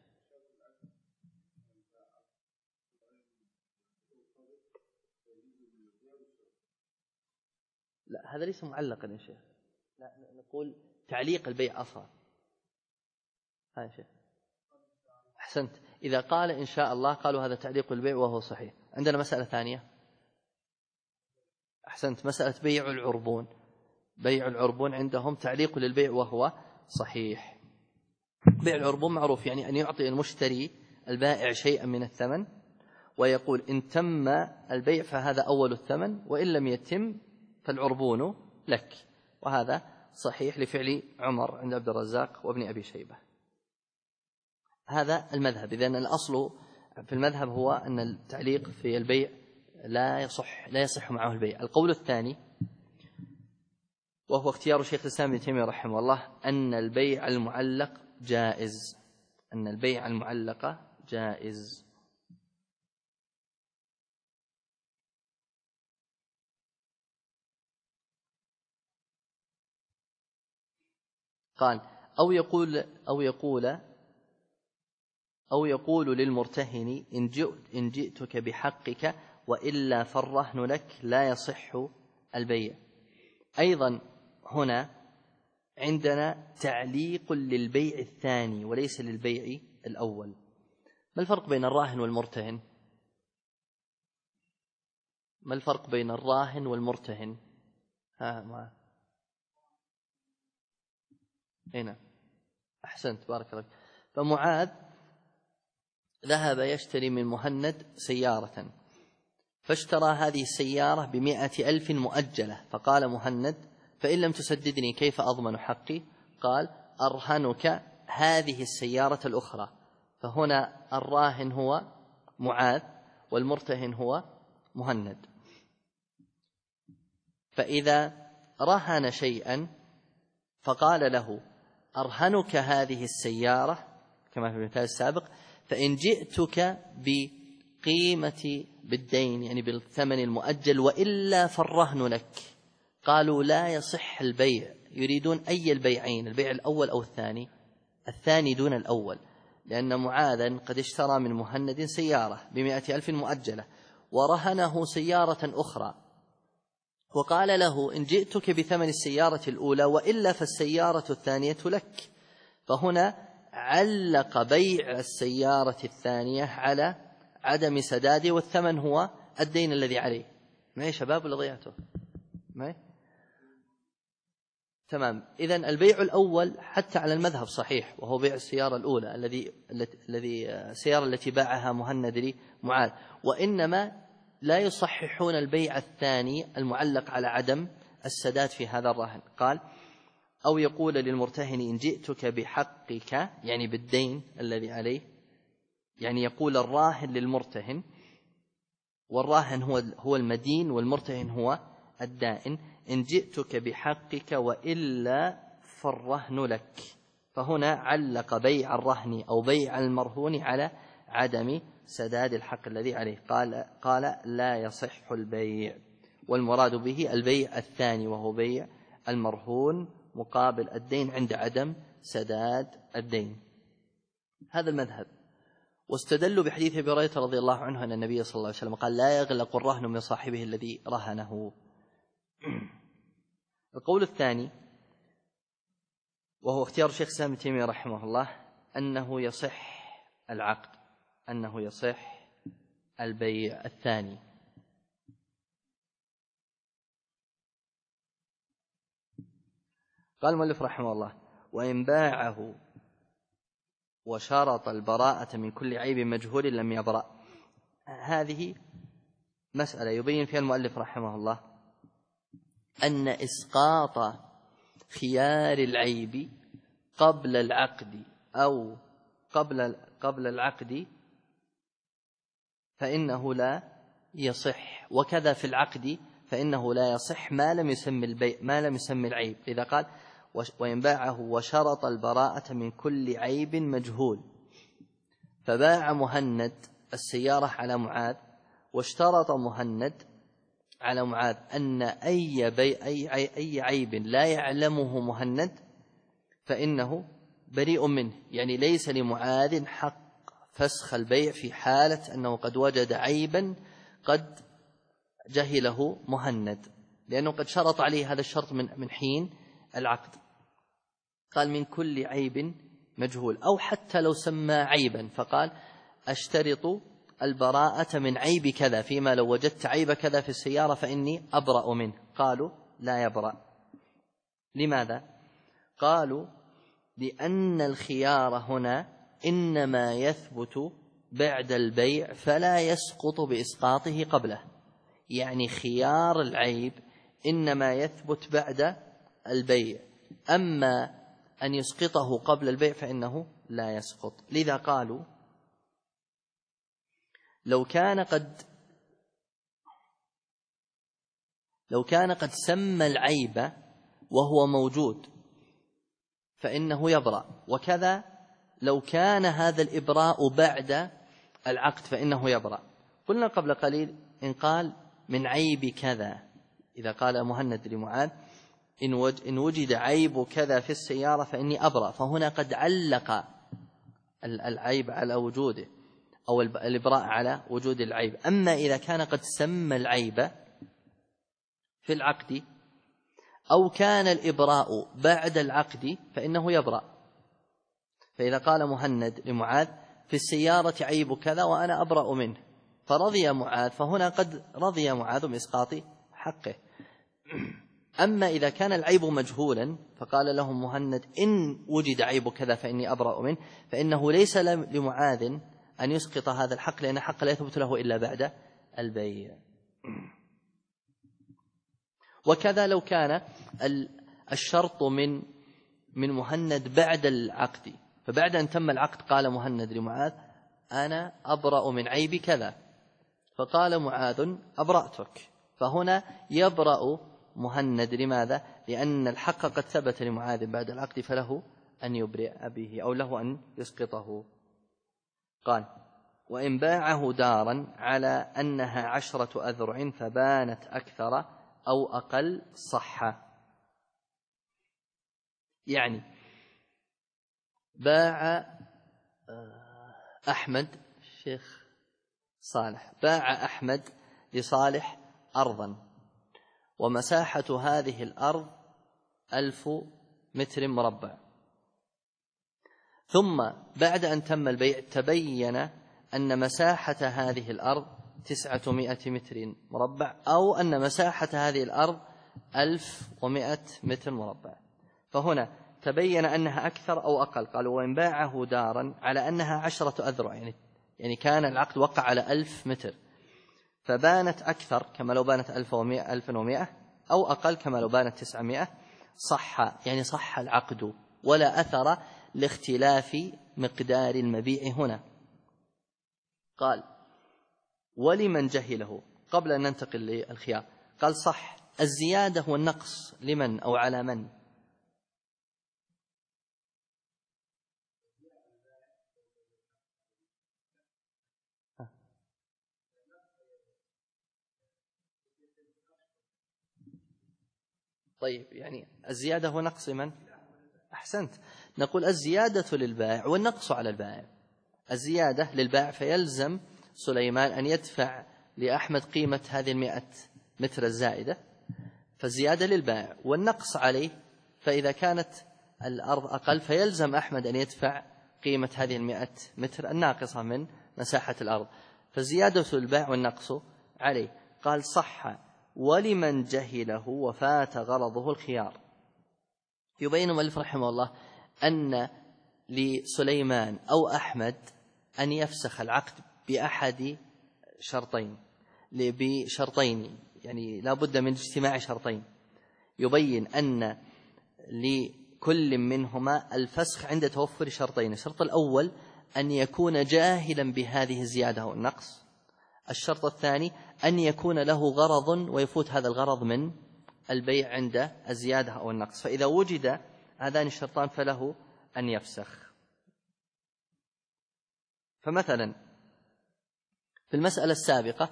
لا، هذا ليس معلقا يا شيخ، لا، نقول تعليق البيع أصلا. هاي شيء. أحسنت. إذا قال إن شاء الله قالوا هذا تعليق البيع وهو صحيح. عندنا مسألة ثانية. أحسنت. مسألة بيع العربون. بيع العربون عندهم تعليق للبيع وهو صحيح. بيع العربون معروف، يعني أن يعطي المشتري البائع شيئا من الثمن ويقول إن تم البيع فهذا أول الثمن، وإن لم يتم فالعربون لك. وهذا صحيح لفعل عمر عند عبد الرزاق وابن أبي شيبة. هذا المذهب. إذن الأصل في المذهب هو أن التعليق في البيع لا يصح معه البيع. القول الثاني وهو اختيار شيخ الإسلام ابن تيمية رحمه الله أن البيع المعلق جائز. أن البيع المعلق جائز. قال أو يقول للمرتهن إن جئتك بحقك وإلا فالرهن لك لا يصح البيع. أيضا هنا عندنا تعليق للبيع الثاني وليس للبيع الأول. ما الفرق بين الراهن والمرتهن؟ ما الفرق بين الراهن والمرتهن؟ هنا. أحسنت، بارك الله. فمعاذ ذهب يشتري من مهند سيارة، فاشترى هذه السيارة ب100,000 مؤجلة، فقال مهند فإن لم تسددني كيف أضمن حقي؟ قال أرهنك هذه السيارة الأخرى. فهنا الراهن هو معاذ والمرتهن هو مهند. فإذا رهن شيئا فقال له أرهنك هذه السيارة كما في المثال السابق، فإن جئتك بقيمة بالدين يعني بالثمن المؤجل وإلا فالرهن لك. قالوا لا يصح البيع. يريدون أي البيعين، البيع الأول أو الثاني؟ الثاني دون الأول، لأن معاذا قد اشترى من مهند سيارة ب100,000 مؤجلة ورهنه سيارة أخرى وقال له إن جئتك بثمن السيارة الأولى وإلا فالسيارة الثانية لك. فهنا علق بيع السيارة الثانية على عدم سداده والثمن هو الدين الذي عليه. ما يا شباب ولا ضيعته؟ ما تمام. إذن البيع الأول حتى على المذهب صحيح، وهو بيع السيارة الأولى السيارة التي باعها مهند لمعاذ، وإنما لا يصححون البيع الثاني المعلق على عدم السداد في هذا الرهن. قال أو يقول للمرتهن إن جئتك بحقك يعني بالدين الذي عليه، يعني يقول الراهن للمرتهن، والراهن هو المدين والمرتهن هو الدائن، إن جئتك بحقك وإلا فالرهن لك. فهنا علق بيع الرهن أو بيع المرهون على عدم سداد الحق الذي عليه. قال لا يصح البيع، والمراد به البيع الثاني وهو بيع المرهون مقابل الدين عند عدم سداد الدين. هذا المذهب. واستدلوا بحديث أبي هريرة رضي الله عنه أن النبي صلى الله عليه وسلم قال لا يغلق الرهن من صاحبه الذي رهنه. القول الثاني وهو اختيار الشيخ الإسلام ابن تيمية رحمه الله أنه يصح العقد، أنه يصح البيع الثاني. قال المؤلف رحمه الله وإن باعه وشرط البراءة من كل عيب مجهول لم يبرأ. هذه مسألة يبين فيها المؤلف رحمه الله أن إسقاط خيار العيب قبل العقد أو قبل العقد فإنه لا يصح، وكذا في العقد فإنه لا يصح ما لم يسمي البيع ما لم يسمي العيب. إذا قال وإن باعه وشرط البراءة من كل عيب مجهول، فباع مهند السيارة على معاذ واشترط مهند على معاذ أن أي عيب لا يعلمه مهند فإنه بريء منه، يعني ليس لمعاذ حق فسخ البيع في حالة أنه قد وجد عيبا قد جهله مهند، لأنه قد شرط عليه هذا الشرط من حين العقد. قال من كل عيب مجهول، أو حتى لو سمى عيبا فقال أشترط البراءة من عيب كذا، فيما لو وجدت عيب كذا في السيارة فإني أبرأ منه، قالوا لا يبرأ. لماذا؟ قالوا لأن الخيار هنا إنما يثبت بعد البيع فلا يسقط بإسقاطه قبله، يعني خيار العيب إنما يثبت بعد البيع، أما أن يسقطه قبل البيع فإنه لا يسقط. لذا قالوا لو كان قد سمى العيب وهو موجود فإنه يبرأ، وكذا لو كان هذا الإبراء بعد العقد فإنه يبرأ. قلنا قبل قليل إن قال من عيب كذا، إذا قال مهند لمعاذ إن وجد عيب كذا في السيارة فإني أبرأ، فهنا قد علق العيب على وجوده أو الإبراء على وجود العيب. أما إذا كان قد سمى العيب في العقد أو كان الإبراء بعد العقد فإنه يبرأ. فإذا قال مهند لمعاذ في السيارة عيب كذا وأنا أبرأ منه فرضي معاذ، فهنا قد رضي معاذ بإسقاط حقه. أما إذا كان العيب مجهولا فقال له مهند إن وجد عيب كذا فإني أبرأ منه، فإنه ليس لمعاذ أن يسقط هذا الحق، لأن الحق لا يثبت له إلا بعد البيع. وكذا لو كان الشرط من مهند بعد العقد، فبعد أن تم العقد قال مهند لمعاذ أنا أبرأ من عيب كذا، فقال معاذ أبرأتك، فهنا يبرأ مهند. لماذا؟ لأن الحق قد ثبت لمعاذ بعد العقد فله أن يبرئ به أو له أن يسقطه. قال وإن باعه دارا على أنها 10 أذرع فبانت أكثر أو أقل صح. يعني باع أحمد الشيخ صالح، باع أحمد لصالح أرضا ومساحة هذه الأرض 1000 متر مربع، ثم بعد أن تم البيع تبين أن مساحة هذه الأرض 900 متر مربع، أو أن مساحة هذه الأرض 1100 متر مربع، فهنا تبين أنها أكثر أو أقل. قالوا وإن باعه دارا على أنها 10 أذرع، يعني كان العقد وقع على 1000 متر، فبانت أكثر كما لو بانت 1100 أو أقل كما لو بانت 900 صح، يعني صح العقد ولا أثر لاختلاف مقدار المبيع هنا. قال ولمن جهله، قبل أن ننتقل للخيار قال صح الزيادة والنقص لمن أو على من؟ طيب يعني الزيادة ونقص من؟ أحسنت، نقول الزيادة للبائع والنقص على البائع. الزيادة للبائع فيلزم سليمان أن يدفع لأحمد قيمة هذه 100 متر الزائدة، فالزيادة للبائع، والنقص عليه فإذا كانت الأرض أقل فيلزم أحمد أن يدفع قيمة هذه 100 متر الناقصة من مساحة الأرض، فالزيادة للبائع والنقص عليه. قال صح ولمن جهله وفات غرضه الخيار. يبين المؤلف رحمه الله أن لسليمان أو أحمد أن يفسخ العقد بأحد بشرطين، يعني لا بد من اجتماع شرطين، يبين أن لكل منهما الفسخ عند توفر شرطين. الشرط الأول أن يكون جاهلا بهذه الزيادة أو النقص، الشرط الثاني أن يكون له غرض ويفوت هذا الغرض من البيع عند الزيادة أو النقص، فإذا وجد هذان الشرطان فله أن يفسخ. فمثلا في المسألة السابقة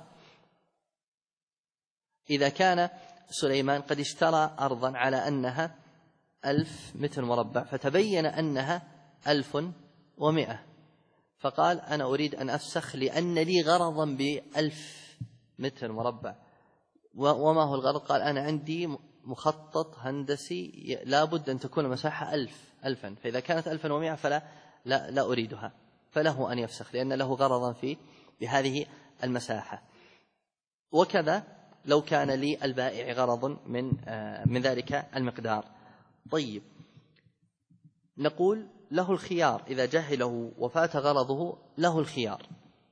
إذا كان سليمان قد اشترى أرضا على أنها 1000 متر مربع فتبين أنها 1100، فقال أنا أريد أن أفسخ لأن لي غرضا ب1000 متر مربع. وما هو الغرض؟ قال أنا عندي مخطط هندسي لا بد أن تكون مساحة 1000، 1000، فإذا كانت 1100 فلا لا أريدها، فله أن يفسخ لأن له غرضا في بهذه المساحة. وكذا لو كان للبائع غرض من ذلك المقدار. طيب، نقول له الخيار إذا جهله وفات غرضه، له الخيار،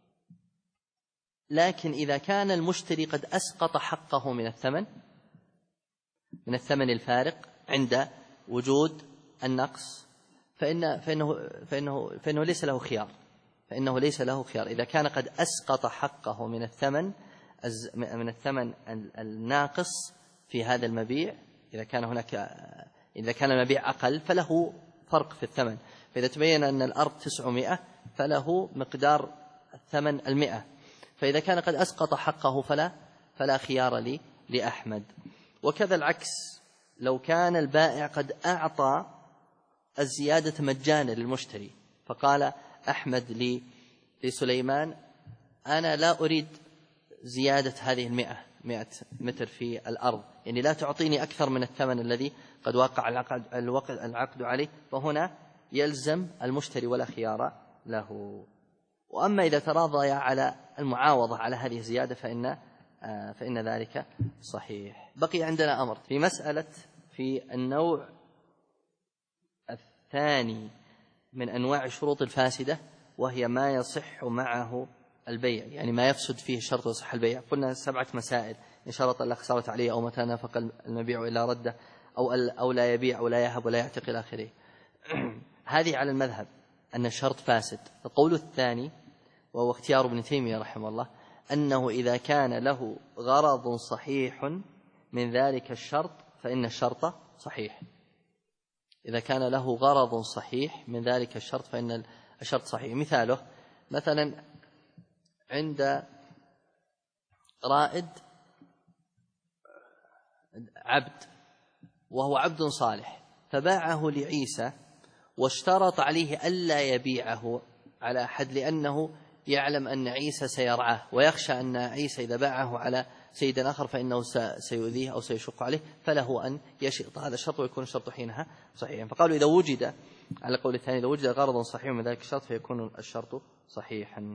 لكن إذا كان المشتري قد أسقط حقه من الثمن الفارق عند وجود النقص، فإنه ليس له خيار. إذا كان قد أسقط حقه من الثمن الناقص في هذا المبيع، إذا كان المبيع أقل فله فرق في الثمن، فإذا تبين أن الأرض 900 فله مقدار الثمن 100، فإذا كان قد أسقط حقه فلا خيار لأحمد. وكذا العكس، لو كان البائع قد أعطى الزيادة مجانا للمشتري، فقال أحمد لسليمان أنا لا أريد زيادة هذه 100 متر في الأرض، يعني لا تعطيني أكثر من الثمن الذي قد وقع العقد عليه، فهنا يلزم المشتري ولا خيار له. وأما إذا تراضيا على المعاوضة على هذه الزيادة فإن ذلك صحيح. بقي عندنا أمر في مسألة في النوع الثاني من أنواع الشروط الفاسدة، وهي ما يصح معه البيع، يعني ما يفسد فيه الشرط ويصح البيع. قلنا 7 مسائل: إن شرط لا خسارة عليه، أو متى نافق المبيع إلا رده، أو لا يبيع أو لا يهب ولا يعتق إلى آخره. هذه على المذهب أن الشرط فاسد. القول الثاني، وهو اختيار ابن تيمية رحمه الله، أنه إذا كان له غرض صحيح من ذلك الشرط فإن الشرط صحيح. إذا كان له غرض صحيح من ذلك الشرط فإن الشرط صحيح. مثاله مثلا عند رائد عبد وهو عبد صالح، فباعه لعيسى واشترط عليه ألا يبيعه على أحد، لأنه يعلم أن عيسى سيرعاه، ويخشى أن عيسى إذا باعه على سيد آخر فإنه سيؤذيه أو سيشق عليه، فله أن يشرط هذا الشرط ويكون الشرط حينها صحيحا. فقالوا إذا وجد، على قول الثاني، إذا وجد غرض صحيح من ذلك الشرط فيكون الشرط صحيحا.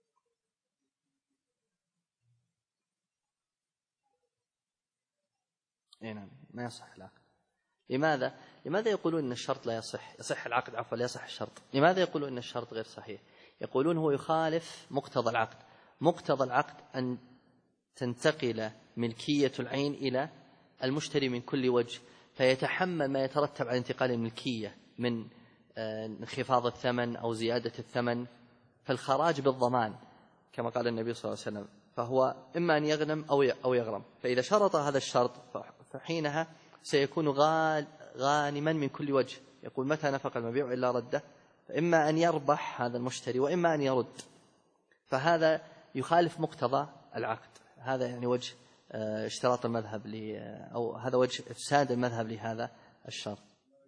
نعم، ما يصح العقد. لماذا يقولون أن الشرط لا يصح العقد، لا يصح الشرط؟ لماذا يقولون أن الشرط غير صحيح؟ يقولون هو يخالف مقتضى العقد. مقتضى العقد أن تنتقل ملكية العين إلى المشتري من كل وجه، فيتحمل ما يترتب على انتقال الملكية من انخفاض الثمن أو زيادة الثمن، فالخراج بالضمان كما قال النبي صلى الله عليه وسلم، فهو إما أن يغنم أو يغرم. فإذا شرط هذا الشرط فحينها سيكون غانما من كل وجه. يقول متى نفق المبيع إلا رده، فإما أن يربح هذا المشتري وإما أن يرد، فهذا يخالف مقتضى العقد. هذا يعني وجه اشتراط المذهب أو هذا وجه إفساد المذهب لهذا الشرط.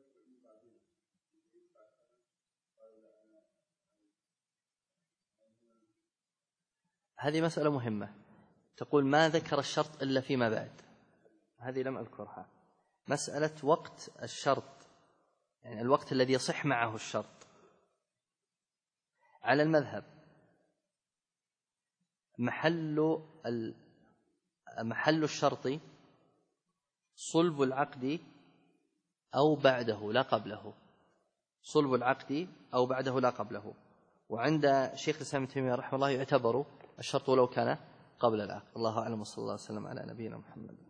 هذه مسألة مهمة. تقول ما ذكر الشرط إلا فيما بعد، هذه لم أذكرها. مسألة وقت الشرط، يعني الوقت الذي يصح معه الشرط. على المذهب محل الشرط صلب العقد أو بعده لا قبله، صلب العقد أو بعده لا قبله. وعند شيخ الإسلام ابن تيمية رحمه الله يعتبر الشرط ولو كان قبل العقد. الله أعلم، وصلى الله وسلم على نبينا محمد.